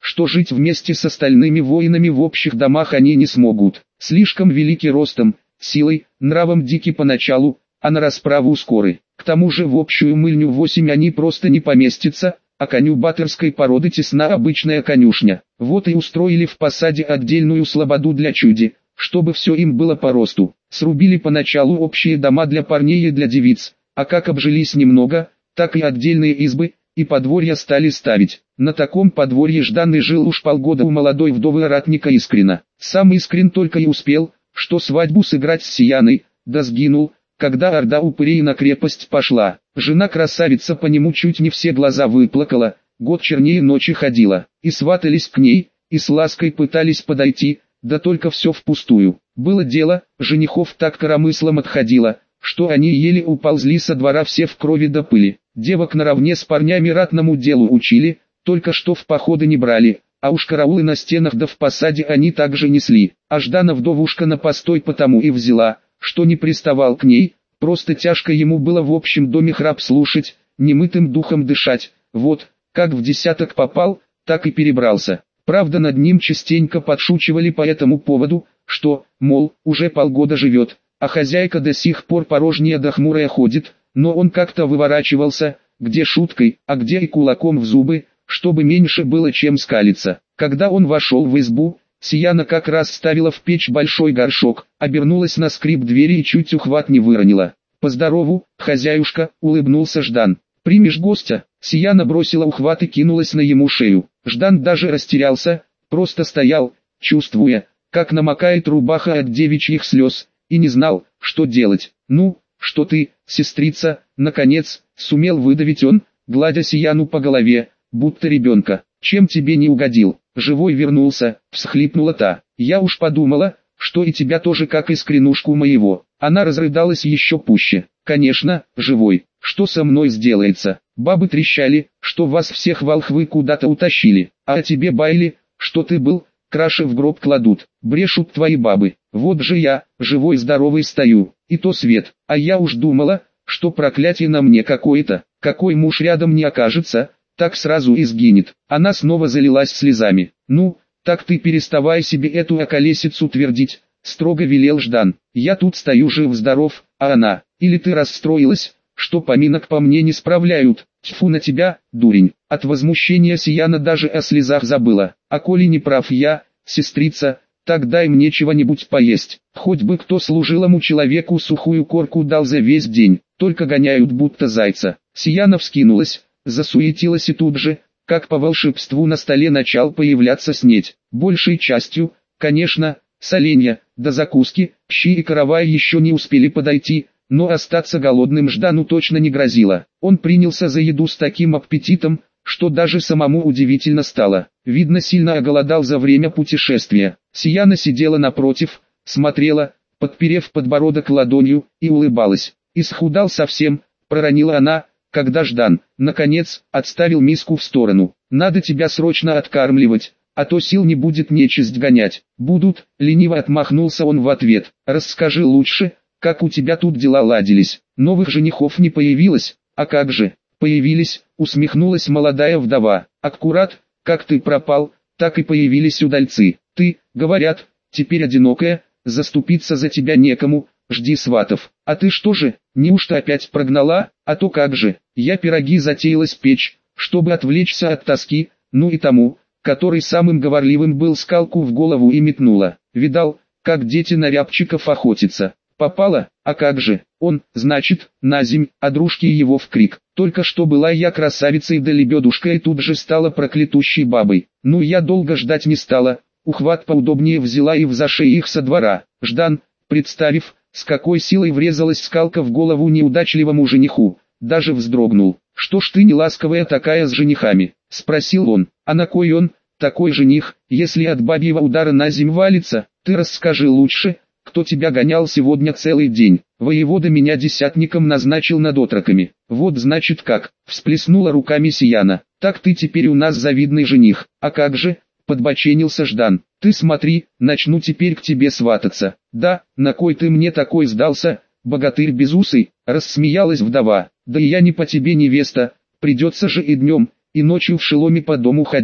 что жить вместе с остальными воинами в общих домах они не смогут. Слишком велики ростом, силой, нравом дики поначалу, а на расправу скоры. К тому же в общую мыльню восемь они просто не поместятся, а коню баттерской породы тесна обычная конюшня. Вот и устроили в посаде отдельную слободу для чуди, чтобы все им было по росту. Срубили поначалу общие дома для парней и для девиц, а как обжились немного, так и отдельные избы, и подворья стали ставить. На таком подворье Ждан и жил уж полгода у молодой вдовы ратника Искрина. Сам Искрин только и успел, что свадьбу сыграть с Сияной, да сгинул, когда орда упырей на крепость пошла. Жена-красавица по нему чуть не все глаза выплакала, год чернее ночи ходила, и сватались к ней, и с лаской пытались подойти, да только все впустую. Было дело, женихов так коромыслом отходило, что они еле уползли со двора все в крови до пыли. Девок наравне с парнями ратному делу учили, только что в походы не брали, а уж караулы на стенах да в посаде они также несли. А Ждана вдовушка на постой потому и взяла, что не приставал к ней, просто тяжко ему было в общем доме храп слушать, немытым духом дышать. Вот, как в десяток попал, так и перебрался. Правда, над ним частенько подшучивали по этому поводу, что, мол, уже полгода живет, а хозяйка до сих пор порожняя да хмурая ходит, но он как-то выворачивался, где шуткой, а где и кулаком в зубы, чтобы меньше было чем скалиться. Когда он вошел в избу, Сияна как раз ставила в печь большой горшок, обернулась на скрип двери и чуть ухват не выронила. «Поздорову, хозяюшка», — улыбнулся Ждан. «Примешь гостя?» Сияна бросила ухват и кинулась на ему шею. Ждан даже растерялся, просто стоял, чувствуя, как намокает рубаха от девичьих слез, и не знал, что делать. «Ну, что ты, сестрица?» — наконец, сумел выдавить он, гладя Сияну по голове, будто ребенка. «Чем тебе не угодил?» «Живой вернулся», — всхлипнула та. «Я уж подумала, что и тебя тоже как искренушку моего». Она разрыдалась еще пуще. «Конечно, живой. Что со мной сделается? Бабы трещали, что вас всех волхвы куда-то утащили, а о тебе байли, что ты был, краши в гроб кладут. Брешут твои бабы. Вот же я, живой-здоровый стою, и то свет. А я уж думала, что проклятие на мне какое-то. Какой муж рядом не окажется, так сразу и сгинет». Она снова залилась слезами. «Ну, так ты переставай себе эту околесицу твердить», — строго велел Ждан. «Я тут стою жив-здоров, а она, или ты расстроилась, что поминок по мне не справляют? Тьфу на тебя, дурень». От возмущения Сияна даже о слезах забыла. «А коли не прав я, сестрица, так дай мне чего-нибудь поесть. Хоть бы кто служилому человеку сухую корку дал за весь день, только гоняют будто зайца». Сияна вскинулась, засуетилась и тут же, как по волшебству, на столе начал появляться снеть. Большей частью, конечно, соленья, до закуски, щи и каравай еще не успели подойти, но остаться голодным Ждану точно не грозило. Он принялся за еду с таким аппетитом, что даже самому удивительно стало. Видно, сильно оголодал за время путешествия. Сияна сидела напротив, смотрела, подперев подбородок ладонью, и улыбалась. «Исхудал совсем», — проронила она, когда Ждан, наконец, отставил миску в сторону. «Надо тебя срочно откармливать, а то сил не будет нечисть гонять». «Будут», — лениво отмахнулся он в ответ. «Расскажи лучше, как у тебя тут дела ладились? Новых женихов не появилось?» «А как же, появились», — усмехнулась молодая вдова. «Аккурат, как ты пропал, так и появились удальцы. Ты, говорят, теперь одинокая, заступиться за тебя некому, жди сватов. А ты что же, неужто опять прогнала? А то как же, я пироги затеялась печь, чтобы отвлечься от тоски, ну и тому, который самым говорливым был, скалку в голову и метнула. Видал, как дети на рябчиков охотятся. Попала, а как же, он, значит, назимь, а дружки его в крик. Только что была я красавицей да лебедушкой и тут же стала проклятущей бабой. Ну я долго ждать не стала, ухват поудобнее взяла и взашей их со двора». Ждан, представив, с какой силой врезалась скалка в голову неудачливому жениху, даже вздрогнул. «Что ж ты не ласковая такая с женихами?» — спросил он. «А на кой он, такой жених, если от бабьего удара на земь валится? Ты расскажи лучше, кто тебя гонял сегодня целый день?» «Воевода меня десятником назначил над отроками». «Вот значит как», — всплеснула руками Сияна. «Так ты теперь у нас завидный жених». «А как же?» — подбоченился Ждан. «Ты смотри, начну теперь к тебе свататься». «Да, на кой ты мне такой сдался, богатырь безусый?» — рассмеялась вдова. «Да и я не по тебе невеста, придется же и днем, и ночью в шеломе по дому ходить,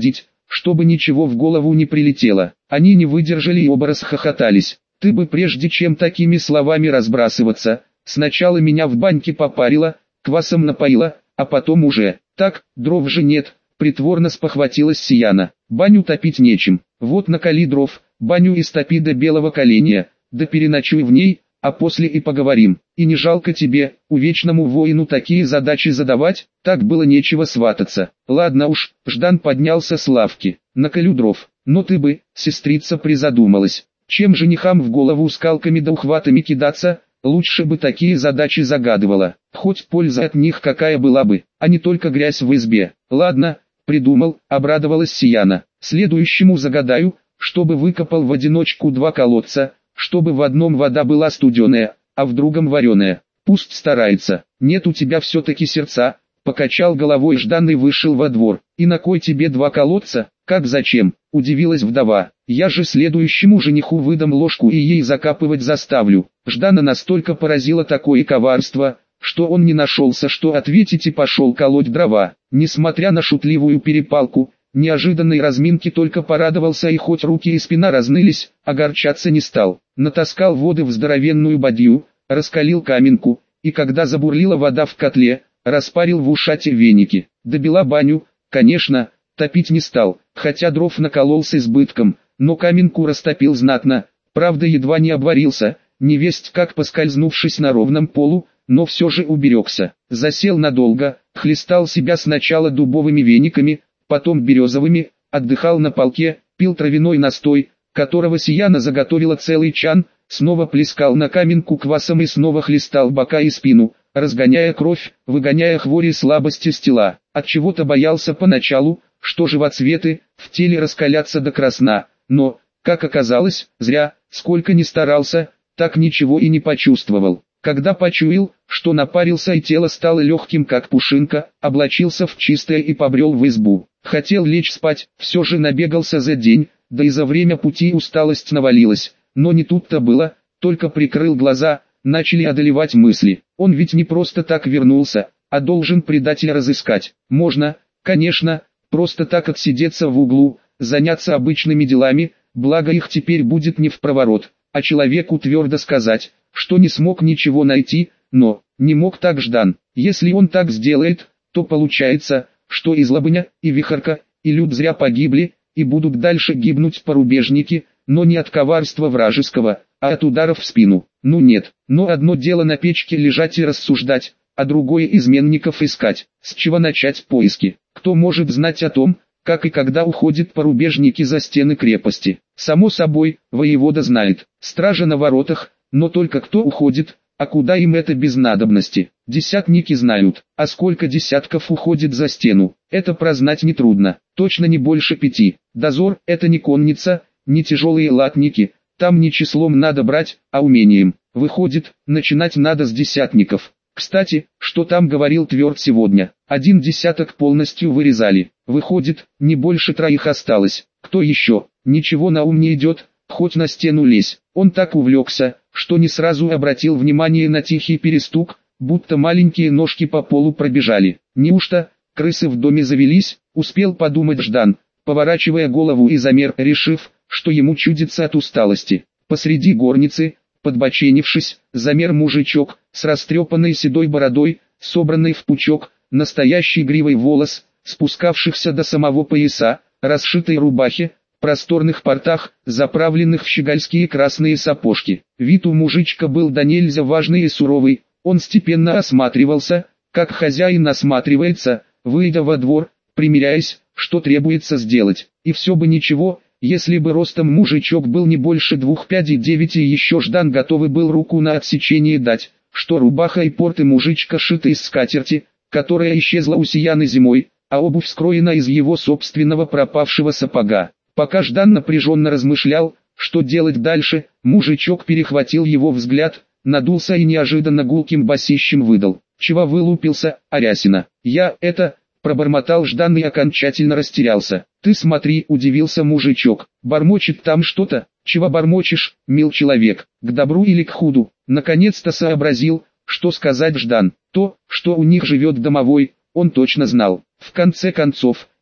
чтобы ничего в голову не прилетело. Они не выдержали и оба расхохотались. Ты бы прежде чем такими словами разбрасываться, сначала меня в баньке попарила, квасом напоила, а потом уже. Так, дров же нет, притворно спохватилась Сияна. Баню топить нечем, вот накали дров, баню истопи до белого коленя, да переночуй в ней, а после и поговорим. И не жалко тебе, увечному воину такие задачи задавать, так было нечего свататься. Ладно уж, Ждан поднялся с лавки, наколю дров, но ты бы, сестрица, призадумалась. Чем женихам в голову скалками да ухватами кидаться, лучше бы такие задачи загадывала. Хоть польза от них какая была бы, а не только грязь в избе. Ладно, придумал, обрадовалась Сияна. Следующему загадаю, чтобы выкопал в одиночку два колодца, чтобы в одном вода была студеная, а в другом вареная. Пусть старается. Нет у тебя все-таки сердца. Покачал головой Ждан и вышел во двор. И на кой тебе два колодца? Как зачем? Удивилась вдова. Я же следующему жениху выдам ложку и ей закапывать заставлю. Ждана настолько поразило такое коварство, что он не нашелся, что ответить, и пошел колоть дрова. Несмотря на шутливую перепалку, неожиданной разминки только порадовался, и хоть руки и спина разнылись, огорчаться не стал. Натаскал воды в здоровенную бадью, раскалил каменку, и когда забурлила вода в котле, распарил в ушате веники. Добила баню, конечно, топить не стал, хотя дров наколол с избытком, но каменку растопил знатно, правда едва не обварился, невесть как поскользнувшись на ровном полу, но все же уберегся. Засел надолго, хлестал себя сначала дубовыми вениками, потом березовыми, отдыхал на полке, пил травяной настой, которого Сияна заготовила целый чан, снова плескал на каменку квасом и снова хлестал бока и спину, разгоняя кровь, выгоняя хвори и слабости с тела. Отчего-то боялся поначалу, что живоцветы в теле раскалятся до красна, но, как оказалось, зря, сколько ни старался, так ничего и не почувствовал. Когда почуял, что напарился и тело стало легким как пушинка, облачился в чистое и побрел в избу. Хотел лечь спать, все же набегался за день, да и за время пути усталость навалилась, но не тут-то было, только прикрыл глаза, начали одолевать мысли. Он ведь не просто так вернулся, а должен предателя разыскать. Можно, конечно, просто так отсидеться в углу, заняться обычными делами, благо их теперь будет не впроворот, а человеку твердо сказать, что не смог ничего найти, но не мог так Ждан. Если он так сделает, то получается, что и Злобыня, и Вихорка, и Люд зря погибли, и будут дальше гибнуть порубежники, но не от коварства вражеского, а от ударов в спину. Ну нет, но одно дело на печке лежать и рассуждать, а другое изменников искать. С чего начать поиски? Кто может знать о том, как и когда уходят порубежники за стены крепости? Само собой, воевода знает, стража на воротах, но только кто уходит, а куда им это без надобности? Десятники знают, а сколько десятков уходит за стену, это прознать нетрудно, точно не больше пяти. Дозор – это не конница, не тяжелые латники, там не числом надо брать, а умением. Выходит, начинать надо с десятников. Кстати, что там говорил Тверд сегодня? Один десяток полностью вырезали. Выходит, не больше троих осталось. Кто еще? Ничего на ум не идет, хоть на стену лезь. Он так увлекся, что не сразу обратил внимание на тихий перестук, будто маленькие ножки по полу пробежали. Неужто крысы в доме завелись? Успел подумать Ждан, поворачивая голову и замер, решив, что ему чудится от усталости. Посреди горницы, подбоченившись, замер мужичок, с растрепанной седой бородой, собранный в пучок, настоящий гривой волос, спускавшихся до самого пояса, расшитой рубахе, просторных портах, заправленных в щегольские красные сапожки. Вид у мужичка был до нельзя важный и суровый, он степенно осматривался, как хозяин осматривается, выйдя во двор, примиряясь, что требуется сделать. И все бы ничего, если бы ростом мужичок был не больше двух пядей девять, и еще Ждан готовый был руку на отсечение дать, что рубаха и порты мужичка шиты из скатерти, которая исчезла у Сияны зимой, а обувь скроена из его собственного пропавшего сапога. Пока Ждан напряженно размышлял, что делать дальше, мужичок перехватил его взгляд, надулся и неожиданно гулким басищем выдал: «Чего вылупился, Арясина?» «Я это...» — пробормотал Ждан и окончательно растерялся. «Ты смотри», — удивился мужичок, — «бормочет там что-то». «Чего бормочешь, мил человек, к добру или к худу?» Наконец-то сообразил, что сказать Ждан. То, что у них живет домовой, он точно знал. В конце концов,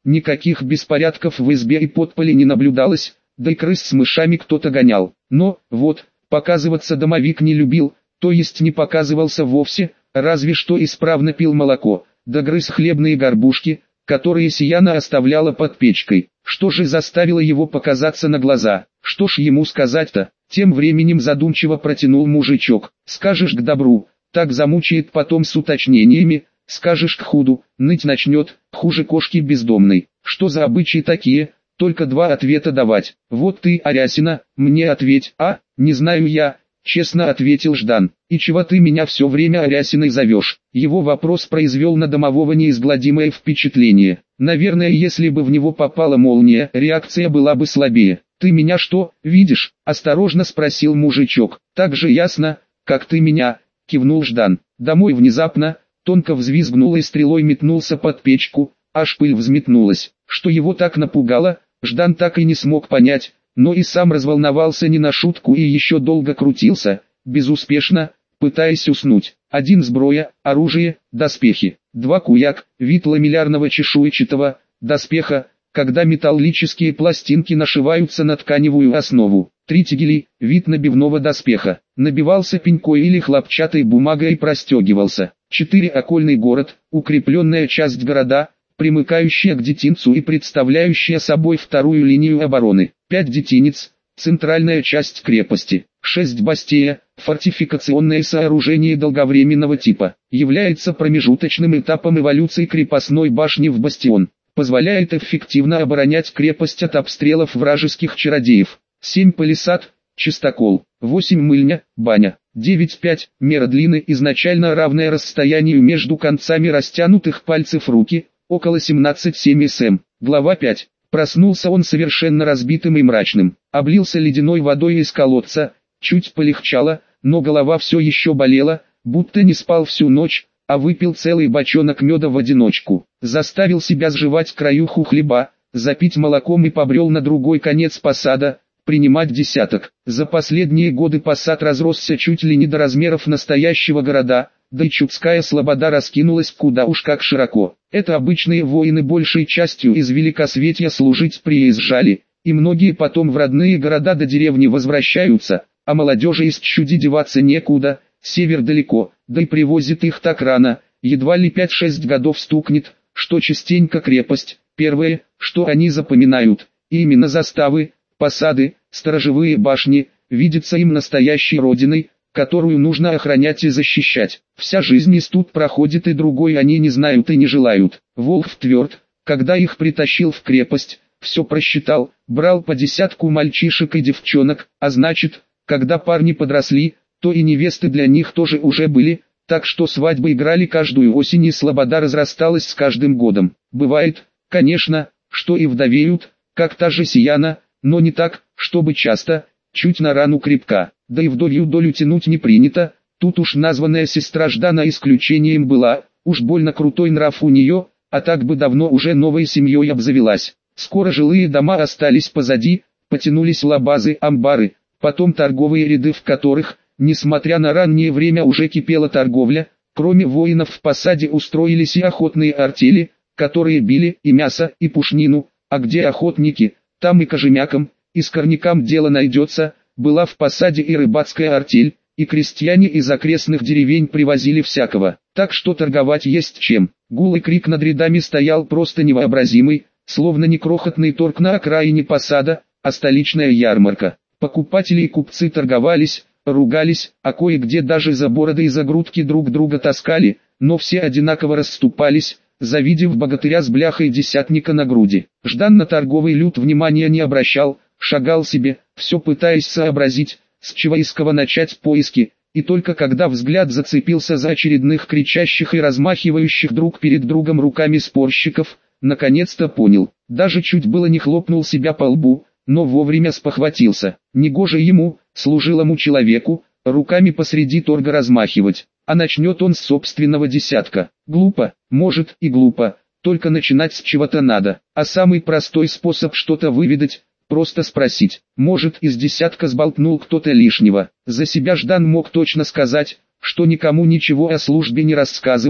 никаких беспорядков в избе и подполе не наблюдалось, да и крыс с мышами кто-то гонял. Но, вот, показываться домовик не любил, то есть не показывался вовсе, разве что исправно пил молоко, да грыз хлебные горбушки, которые Сияна оставляла под печкой. Что же заставило его показаться на глаза? Что ж ему сказать-то? Тем временем задумчиво протянул мужичок. Скажешь к добру, так замучает потом с уточнениями, скажешь к худу, ныть начнет, хуже кошки бездомной. Что за обычаи такие? Только два ответа давать. Вот ты, Арясина, мне ответь. А, не знаю я, честно ответил Ждан. И чего ты меня все время Арясиной зовешь? Его вопрос произвел на домового неизгладимое впечатление. Наверное, если бы в него попала молния, реакция была бы слабее. Ты меня что, видишь? Осторожно спросил мужичок. Так же ясно, как ты меня, кивнул Ждан. Домой внезапно, тонко взвизгнул и стрелой метнулся под печку, аж пыль взметнулась. Что его так напугало, Ждан так и не смог понять, но и сам разволновался не на шутку и еще долго крутился, безуспешно, пытаясь уснуть. Один сброя, оружие, доспехи. Два куяк, вид ламеллярного чешуйчатого доспеха, когда металлические пластинки нашиваются на тканевую основу. Три тигели, вид набивного доспеха. Набивался пенькой или хлопчатой бумагой и простегивался. Четыре окольный город, укрепленная часть города, примыкающая к детинцу и представляющая собой вторую линию обороны. Пять детинец, центральная часть крепости. Шесть бастея, фортификационное сооружение долговременного типа, является промежуточным этапом эволюции крепостной башни в бастион. Позволяет эффективно оборонять крепость от обстрелов вражеских чародеев. Семь палисад, чистокол. Восемь мыльня, баня. Девять пять, мера длины изначально равная расстоянию между концами растянутых пальцев руки, около семнадцать семь см. Глава пять. Проснулся он совершенно разбитым и мрачным. Облился ледяной водой из колодца, чуть полегчало, но голова все еще болела, будто не спал всю ночь, а выпил целый бочонок меда в одиночку. Заставил себя сживать краюху хлеба, запить молоком и побрел на другой конец посада, принимать десяток. За последние годы посад разросся чуть ли не до размеров настоящего города, да и Чудская слобода раскинулась куда уж как широко. Это обычные воины большей частью из Великосветья служить приезжали, и многие потом в родные города до деревни возвращаются, а молодежи из чуди деваться некуда, север далеко, да и привозит их так рано, едва ли пять-шесть годов стукнет, что частенько крепость, первое, что они запоминают, и именно заставы, посады, сторожевые башни, видятся им настоящей родиной, которую нужно охранять и защищать. Вся жизнь из тут проходит и другой они не знают и не желают. Волхв тверд, когда их притащил в крепость, все просчитал, брал по десятку мальчишек и девчонок, а значит, когда парни подросли, то и невесты для них тоже уже были, так что свадьбы играли каждую осень и слобода разрасталась с каждым годом. Бывает, конечно, что и вдовеют, как та же Сияна, но не так, чтобы часто, чуть на рану крепка, да и вдовью долю тянуть не принято, тут уж названная сестра Ждана исключением была, уж больно крутой нрав у нее, а так бы давно уже новой семьей обзавелась. Скоро жилые дома остались позади, потянулись лабазы, амбары, потом торговые ряды, в которых, несмотря на раннее время, уже кипела торговля. Кроме воинов в посаде устроились и охотные артели, которые били и мясо, и пушнину, а где охотники, там и кожемякам, и скорнякам дело найдется. Была в посаде и рыбацкая артель, и крестьяне из окрестных деревень привозили всякого, так что торговать есть чем. Гул и крик над рядами стоял просто невообразимый, словно не крохотный торг на окраине посада, а столичная ярмарка. Покупатели и купцы торговались, ругались, а кое-где даже за бороды и за грудки друг друга таскали, но все одинаково расступались, завидев богатыря с бляхой десятника на груди. Ждан на торговый люд внимания не обращал, шагал себе, все пытаясь сообразить, с чего и с кого начать поиски, и только когда взгляд зацепился за очередных кричащих и размахивающих друг перед другом руками спорщиков, наконец-то понял, даже чуть было не хлопнул себя по лбу, но вовремя спохватился. Негоже ему, служилому человеку, руками посреди торга размахивать, а начнет он с собственного десятка. Глупо, может и глупо, только начинать с чего-то надо, а самый простой способ что-то выведать, просто спросить. Может, из десятка сболтнул кто-то лишнего. За себя Ждан мог точно сказать, что никому ничего о службе не рассказывал,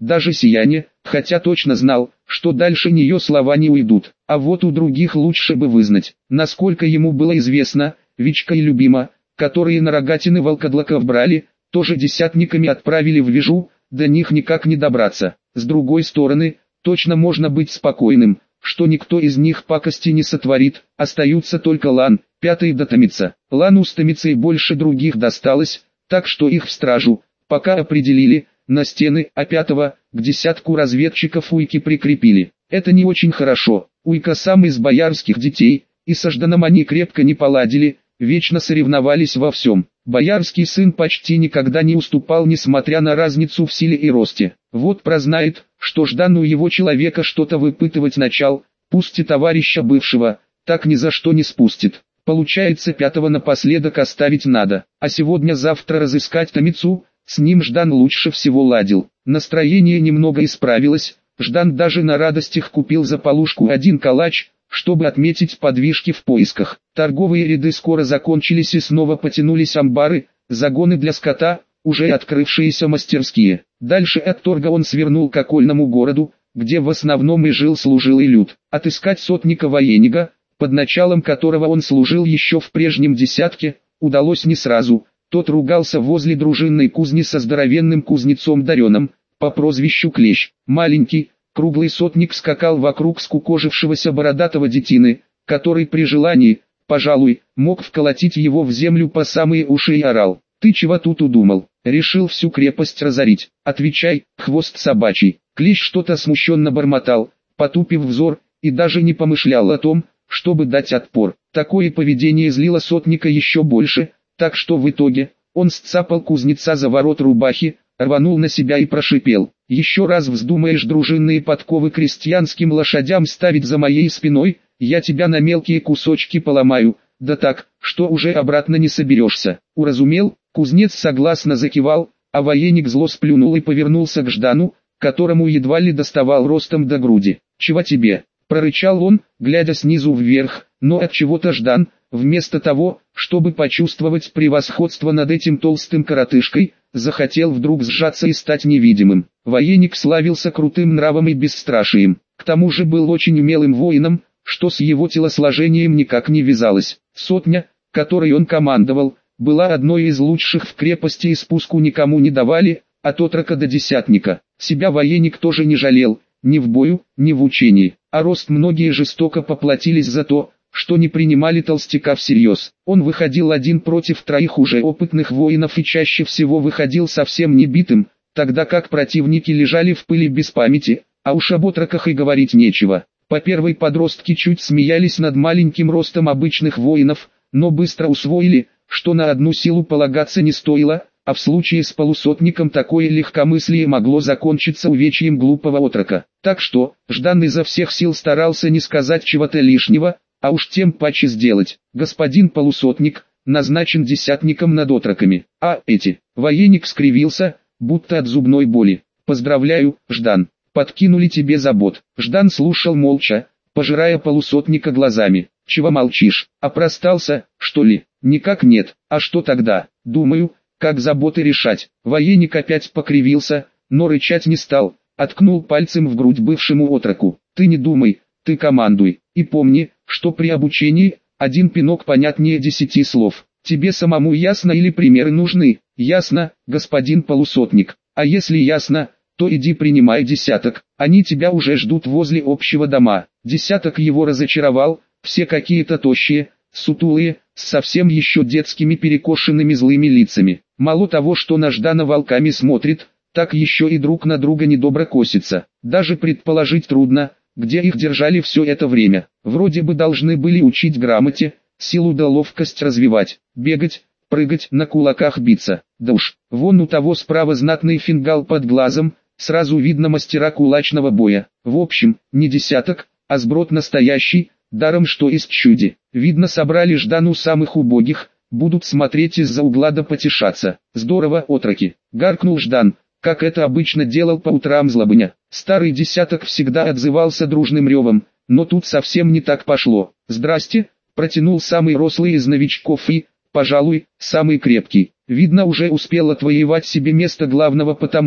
даже сияние, хотя точно знал, что дальше нее слова не уйдут. А вот у других лучше бы вызнать. Насколько ему было известно, Вичка и Любима, которые на рогатины волкодлаков брали, тоже десятниками отправили в Вижу, до них никак не добраться. С другой стороны, точно можно быть спокойным, что никто из них пакости не сотворит, остаются только Лан, Пятый да Томица. Лану с Томицей больше других досталось, так что их в стражу, пока определили, на стены, а пятого, к десятку разведчиков Уйки прикрепили. Это не очень хорошо, Уйка сам из боярских детей, и со Жданом они крепко не поладили, вечно соревновались во всем. Боярский сын почти никогда не уступал, несмотря на разницу в силе и росте. Вот прознает, что Ждан у его человека что-то выпытывать начал, пусть и товарища бывшего, так ни за что не спустит. Получается, пятого напоследок оставить надо, а сегодня-завтра разыскать Томицу, с ним Ждан лучше всего ладил. Настроение немного исправилось, Ждан даже на радостях купил за полушку один калач, чтобы отметить подвижки в поисках. Торговые ряды скоро закончились и снова потянулись амбары, загоны для скота, уже открывшиеся мастерские. Дальше от торга он свернул к окольному городу, где в основном и жил служилый люд. Отыскать сотника Военига, под началом которого он служил еще в прежнем десятке, удалось не сразу. Тот ругался возле дружинной кузни со здоровенным кузнецом Дареном, по прозвищу Клещ. Маленький, круглый сотник скакал вокруг скукожившегося бородатого детины, который при желании, пожалуй, мог вколотить его в землю по самые уши и орал: «Ты чего тут удумал? Решил всю крепость разорить? Отвечай, хвост собачий!» Клещ что-то смущенно бормотал, потупив взор, и даже не помышлял о том, чтобы дать отпор. Такое поведение злило сотника еще больше, так что в итоге, он сцапал кузнеца за ворот рубахи, рванул на себя и прошипел: «Еще раз вздумаешь дружинные подковы крестьянским лошадям ставить за моей спиной, я тебя на мелкие кусочки поломаю, да так, что уже обратно не соберешься». Уразумел, кузнец согласно закивал, а военник зло сплюнул и повернулся к Ждану, которому едва ли доставал ростом до груди. «Чего тебе?» — прорычал он, глядя снизу вверх, но от чего-то Ждан, вместо того, чтобы почувствовать превосходство над этим толстым коротышкой, захотел вдруг сжаться и стать невидимым. Военник славился крутым нравом и бесстрашием, к тому же был очень умелым воином, что с его телосложением никак не вязалось. Сотня, которой он командовал, была одной из лучших в крепости и спуску никому не давали, от отрока до десятника. Себя военник тоже не жалел, ни в бою, ни в учении, а рост многие жестоко поплатились за то, что не принимали толстяка всерьез. Он выходил один против троих уже опытных воинов и чаще всего выходил совсем не битым, тогда как противники лежали в пыли без памяти, а уж об отроках и говорить нечего. По первой подростки чуть смеялись над маленьким ростом обычных воинов, но быстро усвоили, что на одну силу полагаться не стоило, а в случае с полусотником такое легкомыслие могло закончиться увечьем глупого отрока. Так что, Ждан изо всех сил старался не сказать чего-то лишнего, а уж тем паче сделать. Господин полусотник назначен десятником над отроками, а эти... Военник скривился, будто от зубной боли. «Поздравляю, Ждан, подкинули тебе забот». Ждан слушал молча, пожирая полусотника глазами. «Чего молчишь? Опростался, что ли?» «Никак нет. А что тогда?» «Думаю, как заботы решать». Военник опять покривился, но рычать не стал, откнул пальцем в грудь бывшему отроку. «Ты не думай, ты командуй, и помни, что при обучении, один пинок понятнее десяти слов. Тебе самому ясно или примеры нужны?» «Ясно, господин полусотник. А если ясно, то иди принимай десяток, они тебя уже ждут возле общего дома». Десяток его разочаровал, все какие-то тощие, сутулые, с совсем еще детскими перекошенными злыми лицами. Мало того, что на Ждана волками смотрит, так еще и друг на друга недобро косится. Даже предположить трудно, где их держали все это время. Вроде бы должны были учить грамоте, силу да ловкость развивать, бегать, прыгать, на кулаках биться. Да уж, вон у того справа знатный фингал под глазом, сразу видно мастера кулачного боя. В общем, не десяток, а сброд настоящий, даром что из чуди. Видно, собрали Ждану самых убогих, будут смотреть из-за угла да потешаться. «Здорово, отроки!» — гаркнул Ждан, как это обычно делал по утрам Злобыня. Старый десяток всегда отзывался дружным ревом, но тут совсем не так пошло. «Здрасте!» — протянул самый рослый из новичков и, пожалуй, самый крепкий. Видно, уже успел отвоевать себе место главного потому,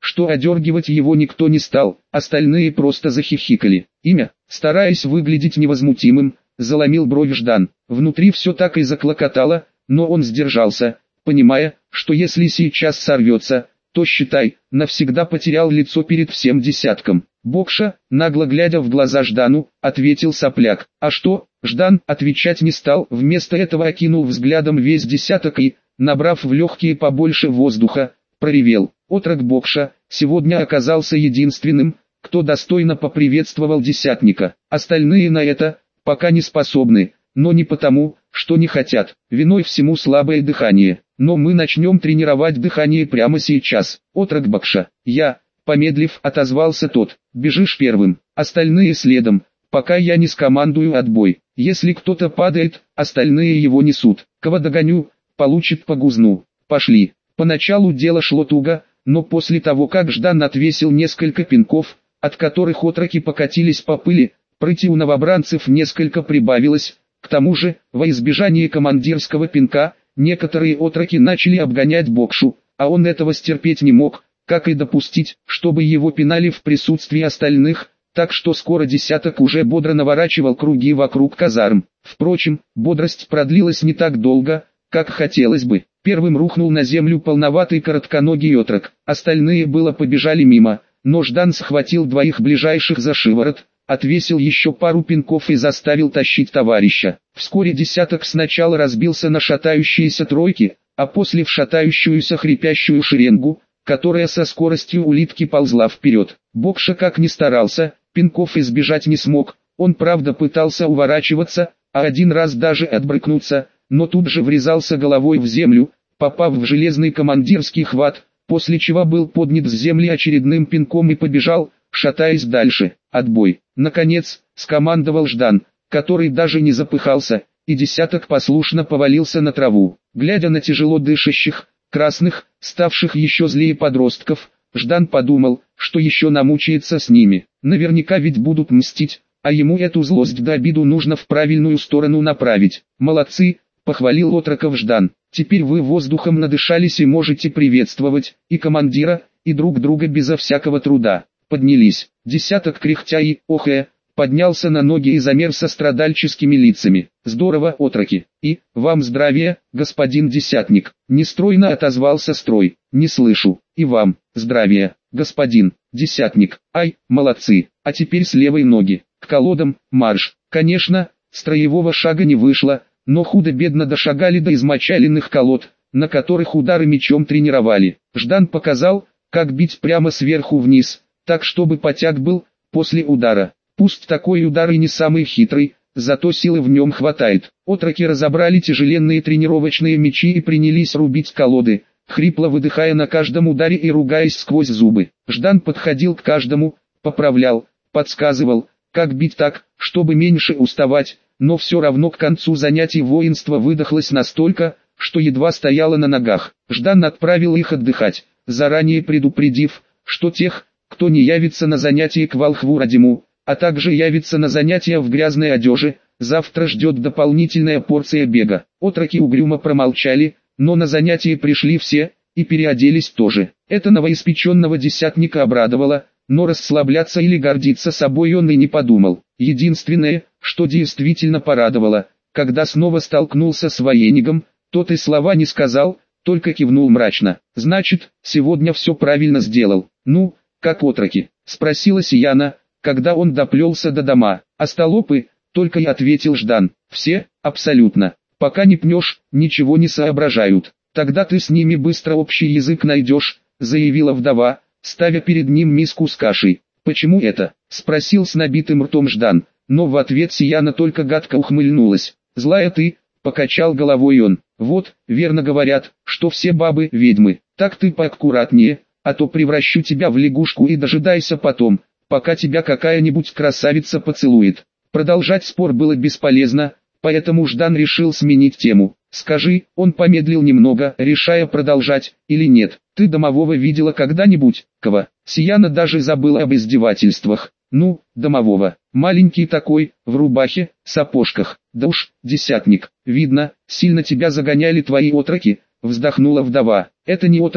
что одергивать его никто не стал, остальные просто захихикали. Имя, стараясь выглядеть невозмутимым, заломил бровь Ждан. Внутри все так и заклокотало, но он сдержался, понимая, что если сейчас сорвется, то, считай, навсегда потерял лицо перед всем десятком. Бокша, нагло глядя в глаза Ждану, ответил сопляк. А что? Ждан отвечать не стал, вместо этого окинул взглядом весь десяток и, набрав в легкие побольше воздуха, проревел. Отрок Бокша сегодня оказался единственным, кто достойно поприветствовал десятника. Остальные на это пока не способны, но не потому, что не хотят. Виной всему слабое дыхание. Но мы начнем тренировать дыхание прямо сейчас. Отрок Бокша, я, помедлив, отозвался тот. Бежишь первым, остальные следом, пока я не скомандую отбой. Если кто-то падает, остальные его несут. Кого догоню, получит по гузну. Пошли. Поначалу дело шло туго, но после того как Ждан отвесил несколько пинков, от которых отроки покатились по пыли, прыти у новобранцев несколько прибавилось. К тому же, во избежание командирского пинка, некоторые отроки начали обгонять Бокшу, а он этого стерпеть не мог, как и допустить, чтобы его пинали в присутствии остальных, так что скоро десяток уже бодро наворачивал круги вокруг казарм. Впрочем, бодрость продлилась не так долго, как хотелось бы. Первым рухнул на землю полноватый коротконогий отрок, остальные было побежали мимо, но Ждан схватил двоих ближайших за шиворот, отвесил еще пару пинков и заставил тащить товарища. Вскоре десяток сначала разбился на шатающиеся тройки, а после в шатающуюся хрипящую шеренгу, которая со скоростью улитки ползла вперед. Бокша как ни старался, пинков избежать не смог, он правда пытался уворачиваться, а один раз даже отбрыкнуться, но тут же врезался головой в землю, попав в железный командирский хват, после чего был поднят с земли очередным пинком и побежал, шатаясь дальше. Отбой. Наконец, скомандовал Ждан, который даже не запыхался, и десяток послушно повалился на траву. Глядя на тяжело дышащих, красных, ставших еще злее подростков, Ждан подумал, что еще намучается с ними. Наверняка ведь будут мстить, а ему эту злость да обиду нужно в правильную сторону направить. Молодцы, похвалил отроков Ждан. Теперь вы воздухом надышались и можете приветствовать и командира, и друг друга безо всякого труда. Поднялись. Десяток, кряхтя и, охая, поднялся на ноги и замер со страдальческими лицами. Здорово, отроки. И, вам здравия, господин десятник. Нестройно отозвался строй. Не слышу. И вам, здравия, господин десятник. Ай, молодцы. А теперь с левой ноги. К колодам, марш. Конечно, строевого шага не вышло, но худо-бедно дошагали до измочаленных колод, на которых удары мечом тренировали. Ждан показал, как бить прямо сверху вниз, так чтобы потяг был, после удара. Пусть такой удар и не самый хитрый, зато силы в нем хватает. Отроки разобрали тяжеленные тренировочные мечи и принялись рубить колоды, хрипло выдыхая на каждом ударе и ругаясь сквозь зубы. Ждан подходил к каждому, поправлял, подсказывал, как бить так, чтобы меньше уставать, но все равно к концу занятий воинство выдохлось настолько, что едва стояло на ногах. Ждан отправил их отдыхать, заранее предупредив, что тех, кто не явится на занятия к волхву Радиму, а также явится на занятия в грязной одежде, завтра ждет дополнительная порция бега. Отроки угрюмо промолчали, но на занятия пришли все, и переоделись тоже. Это новоиспеченного десятника обрадовало, но расслабляться или гордиться собой он и не подумал. Единственное, что действительно порадовало, когда снова столкнулся с военником, тот и слова не сказал, только кивнул мрачно. «Значит, сегодня все правильно сделал. Ну, как отроки?» — спросила Сияна, когда он доплелся до дома. «Остолопы», — только и ответил Ждан. «Все, абсолютно. Пока не пнешь, ничего не соображают. Тогда ты с ними быстро общий язык найдешь», — заявила вдова, ставя перед ним миску с кашей. «Почему это?» — спросил с набитым ртом Ждан, но в ответ Сияна только гадко ухмыльнулась. «Злая ты», — покачал головой он. «Вот, верно говорят, что все бабы ведьмы. Так ты поаккуратнее, а то превращу тебя в лягушку и дожидайся потом, пока тебя какая-нибудь красавица поцелует». Продолжать спор было бесполезно, поэтому Ждан решил сменить тему. «Скажи», — он помедлил немного, решая продолжать или нет. «Ты домового видела когда-нибудь?» «Кого?» Сияна даже забыла об издевательствах. «Ну, домового. Маленький такой, в рубахе, сапожках. Да уж, десятник. Видно, сильно тебя загоняли твои отроки», — вздохнула вдова. «Это не отроки»,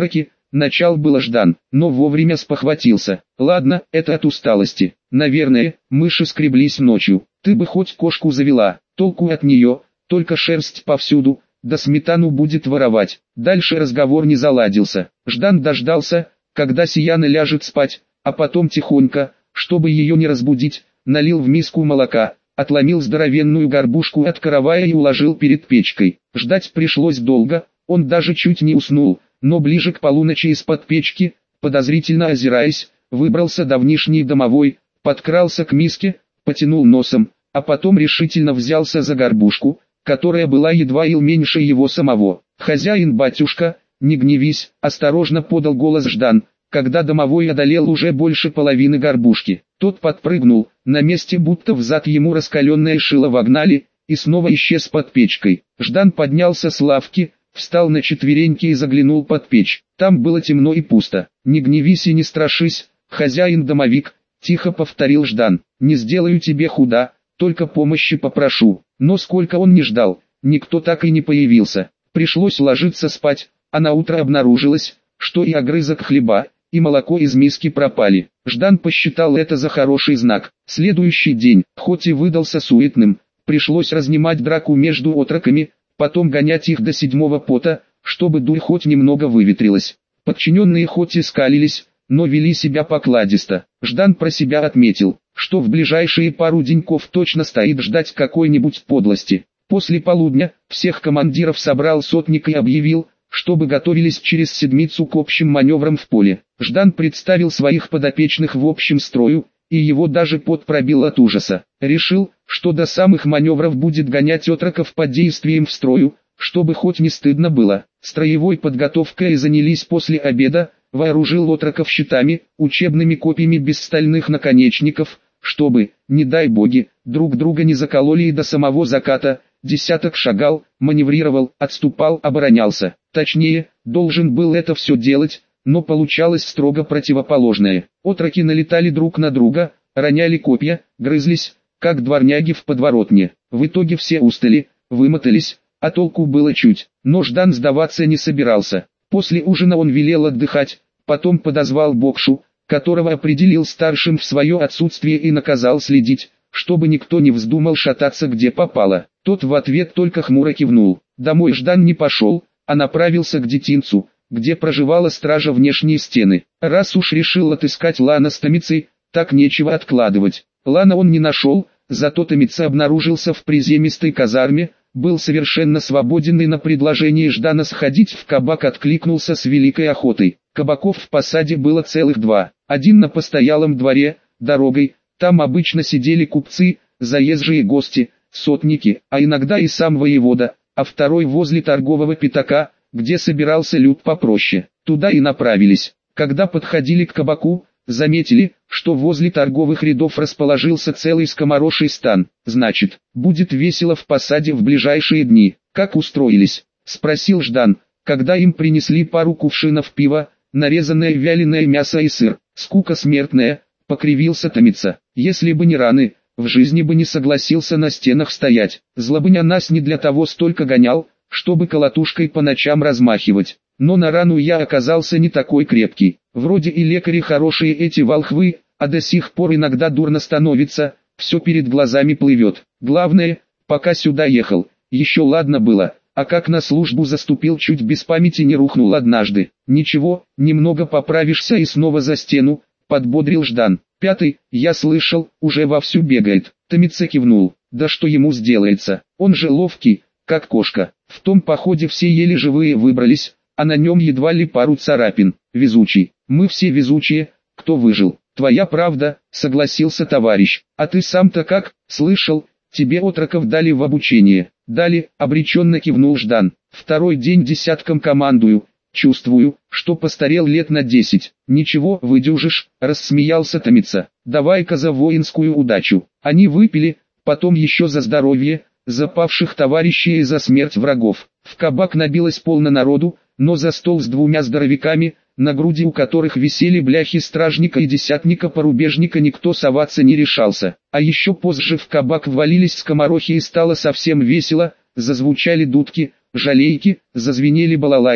начал было Ждан, но вовремя спохватился. Ладно, это от усталости. Наверное, мыши скреблись ночью. Ты бы хоть кошку завела, толку от нее, только шерсть повсюду, да сметану будет воровать. Дальше разговор не заладился. Ждан дождался, когда Сияна ляжет спать, а потом тихонько, чтобы ее не разбудить, налил в миску молока, отломил здоровенную горбушку от каравая и уложил перед печкой. Ждать пришлось долго, он даже чуть не уснул, но ближе к полуночи из-под печки, подозрительно озираясь, выбрался давнишний домовой, подкрался к миске, потянул носом, а потом решительно взялся за горбушку, которая была едва ил меньше его самого. «Хозяин, батюшка, не гневись», — осторожно подал голос Ждан, когда домовой одолел уже больше половины горбушки. Тот подпрыгнул, на месте будто взад ему раскаленное шило вогнали, и снова исчез под печкой. Ждан поднялся с лавки, встал на четвереньки и заглянул под печь. Там было темно и пусто. «Не гневись и не страшись, хозяин-домовик», — тихо повторил Ждан. «Не сделаю тебе худа, только помощи попрошу». Но сколько он не ждал, никто так и не появился. Пришлось ложиться спать, а наутро обнаружилось, что и огрызок хлеба, и молоко из миски пропали. Ждан посчитал это за хороший знак. Следующий день, хоть и выдался суетным, пришлось разнимать драку между отроками, потом гонять их до седьмого пота, чтобы дурь хоть немного выветрилась. Подчиненные хоть и скалились, но вели себя покладисто. Ждан про себя отметил, что в ближайшие пару деньков точно стоит ждать какой-нибудь подлости. После полудня всех командиров собрал сотник и объявил, чтобы готовились через седмицу к общим маневрам в поле. Ждан представил своих подопечных в общем строю, и его даже пот пробил от ужаса. Решил, что до самых маневров будет гонять отроков под действием в строю, чтобы хоть не стыдно было. Строевой подготовкой занялись после обеда, вооружил отроков щитами, учебными копьями без стальных наконечников, чтобы, не дай боги, друг друга не закололи и до самого заката. Десяток шагал, маневрировал, отступал, оборонялся. Точнее, должен был это все делать, но получалось строго противоположное. Отроки налетали друг на друга, роняли копья, грызлись, как дворняги в подворотне. В итоге все устали, вымотались, а толку было чуть. Но Ждан сдаваться не собирался. После ужина он велел отдыхать, потом подозвал Бокшу, которого определил старшим в свое отсутствие и наказал следить, чтобы никто не вздумал шататься где попало. Тот в ответ только хмуро кивнул. Домой Ждан не пошел, а направился к детинцу, где проживала стража внешней стены. Раз уж решил отыскать Лана с Томицей, так нечего откладывать. Лана он не нашел, зато Томица обнаружился в приземистой казарме, был совершенно свободен и на предложение Ждана сходить в кабак откликнулся с великой охотой. Кабаков в посаде было целых два. Один на постоялом дворе, дорогой, там обычно сидели купцы, заезжие гости, сотники, а иногда и сам воевода, а второй возле торгового пятака, где собирался люд попроще. Туда и направились. Когда подходили к кабаку, заметили, что возле торговых рядов расположился целый скомороший стан. Значит, будет весело в посаде в ближайшие дни. Как устроились? Спросил Ждан, когда им принесли пару кувшинов пива, нарезанное вяленое мясо и сыр. Скука смертная, покривился Томица. Если бы не раны, в жизни бы не согласился на стенах стоять. Злобыня нас не для того столько гонял, чтобы колотушкой по ночам размахивать. Но на рану я оказался не такой крепкий. Вроде и лекари хорошие эти волхвы, а до сих пор иногда дурно становится, все перед глазами плывет. Главное, пока сюда ехал, еще ладно было, а как на службу заступил, чуть без памяти не рухнул однажды. Ничего, немного поправишься и снова за стену, подбодрил Ждан. Пятый, я слышал, уже вовсю бегает. Томица кивнул. Да что ему сделается, он же ловкий, как кошка. В том походе все еле живые выбрались, а на нем едва ли пару царапин. Везучий. Мы все везучие, кто выжил. Твоя правда, согласился товарищ. А ты сам-то как? Слышал, тебе отроков дали в обучение. Дали, обреченно кивнул Ждан. Второй день десятком командую. Чувствую, что постарел лет на десять. Ничего, выдюжишь, рассмеялся Томица. Давай-ка за воинскую удачу. Они выпили, потом еще за здоровье, за павших товарищей и за смерть врагов. В кабак набилось полно народу, но за стол с двумя здоровяками, на груди у которых висели бляхи стражника и десятника-порубежника, никто соваться не решался. А еще позже в кабак ввалились скоморохи и стало совсем весело, зазвучали дудки, жалейки, зазвенели балалайки.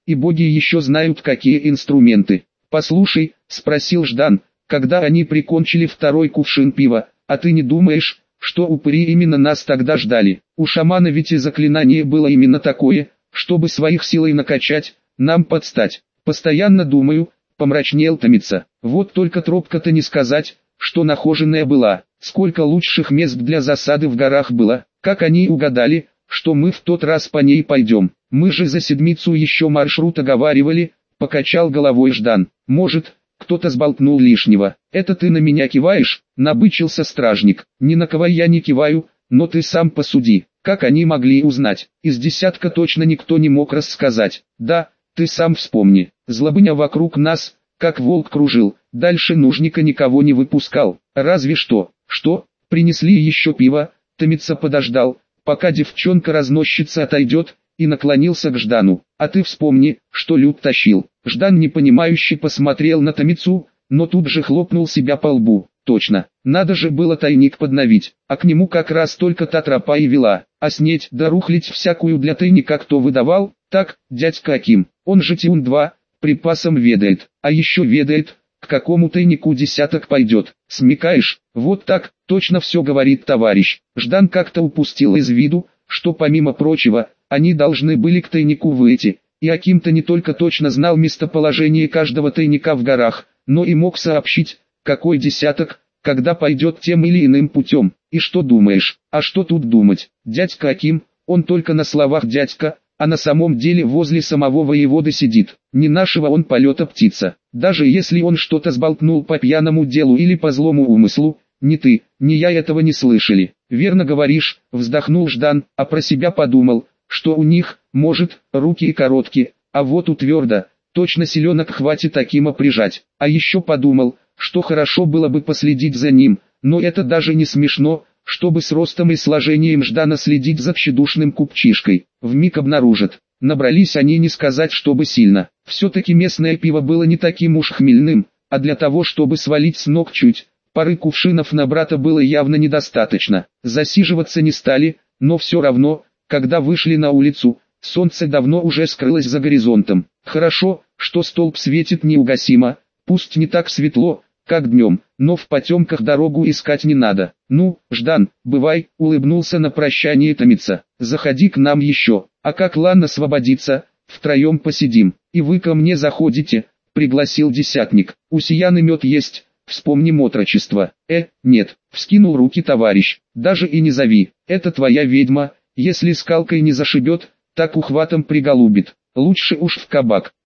и боги еще знают какие инструменты. «Послушай», — спросил Ждан, когда они прикончили второй кувшин пива, «а ты не думаешь, что упыри именно нас тогда ждали? У шамана ведь и заклинание было именно такое, чтобы своих силой накачать, нам подстать». «Постоянно думаю», — помрачнел Томица. «Вот только тропка-то не сказать, что нахоженная была. Сколько лучших мест для засады в горах было, как они угадали, что мы в тот раз по ней пойдем. Мы же за седмицу еще маршрут оговаривали», — покачал головой Ждан. «Может, кто-то сболтнул лишнего». «Это ты на меня киваешь?» — набычился стражник. «Ни на кого я не киваю, но ты сам посуди. Как они могли узнать? Из десятка точно никто не мог рассказать. Да, ты сам вспомни. Злобыня вокруг нас, как волк кружил, дальше нужника никого не выпускал. Разве что, что, принесли еще пиво». Томица подождал, пока девчонка-разносчица отойдет, и наклонился к Ждану. «А ты вспомни, что Люд тащил». Ждан непонимающе посмотрел на Томицу, но тут же хлопнул себя по лбу. «Точно, надо же было тайник подновить, а к нему как раз только та тропа и вела. А снеть да рухлить всякую для тайника кто выдавал? Так, дядька Аким, он же Тиун-два, припасом ведает, а еще ведает, к какому тайнику десяток пойдет. Смекаешь? Вот так, точно все говорит товарищ». Ждан как-то упустил из виду, что помимо прочего, они должны были к тайнику выйти, и Аким-то не только точно знал местоположение каждого тайника в горах, но и мог сообщить, какой десяток, когда пойдет тем или иным путем. И что думаешь? А что тут думать? Дядька Аким, он только на словах дядька, а на самом деле возле самого воеводы сидит. Не нашего он полета птица. Даже если он что-то сболтнул по пьяному делу или по злому умыслу, ни ты, ни я этого не слышали. «Верно говоришь», — вздохнул Ждан, а про себя подумал, что у них, может, руки и короткие, а вот у твердо, точно селенок хватит Акима прижать. А еще подумал, что хорошо было бы последить за ним, но это даже не смешно, чтобы с ростом и сложением Ждана следить за тщедушным купчишкой. Вмиг обнаружат. Набрались они не сказать чтобы сильно. Все-таки местное пиво было не таким уж хмельным, а для того чтобы свалить с ног чуть, пары кувшинов на брата было явно недостаточно. Засиживаться не стали, но все равно, когда вышли на улицу, солнце давно уже скрылось за горизонтом. Хорошо, что столб светит неугасимо, пусть не так светло, как днем, но в потемках дорогу искать не надо. «Ну, Ждан, бывай», — улыбнулся на прощание Томица. «Заходи к нам еще, а как Лан освободится, втроем посидим. И вы ко мне заходите», — пригласил десятник. «У Сияны мед есть, вспомним отрочество». «Э, нет», — вскинул руки товарищ, «даже и не зови, это твоя ведьма, если скалкой не зашибет, так ухватом приголубит. Лучше уж в кабак».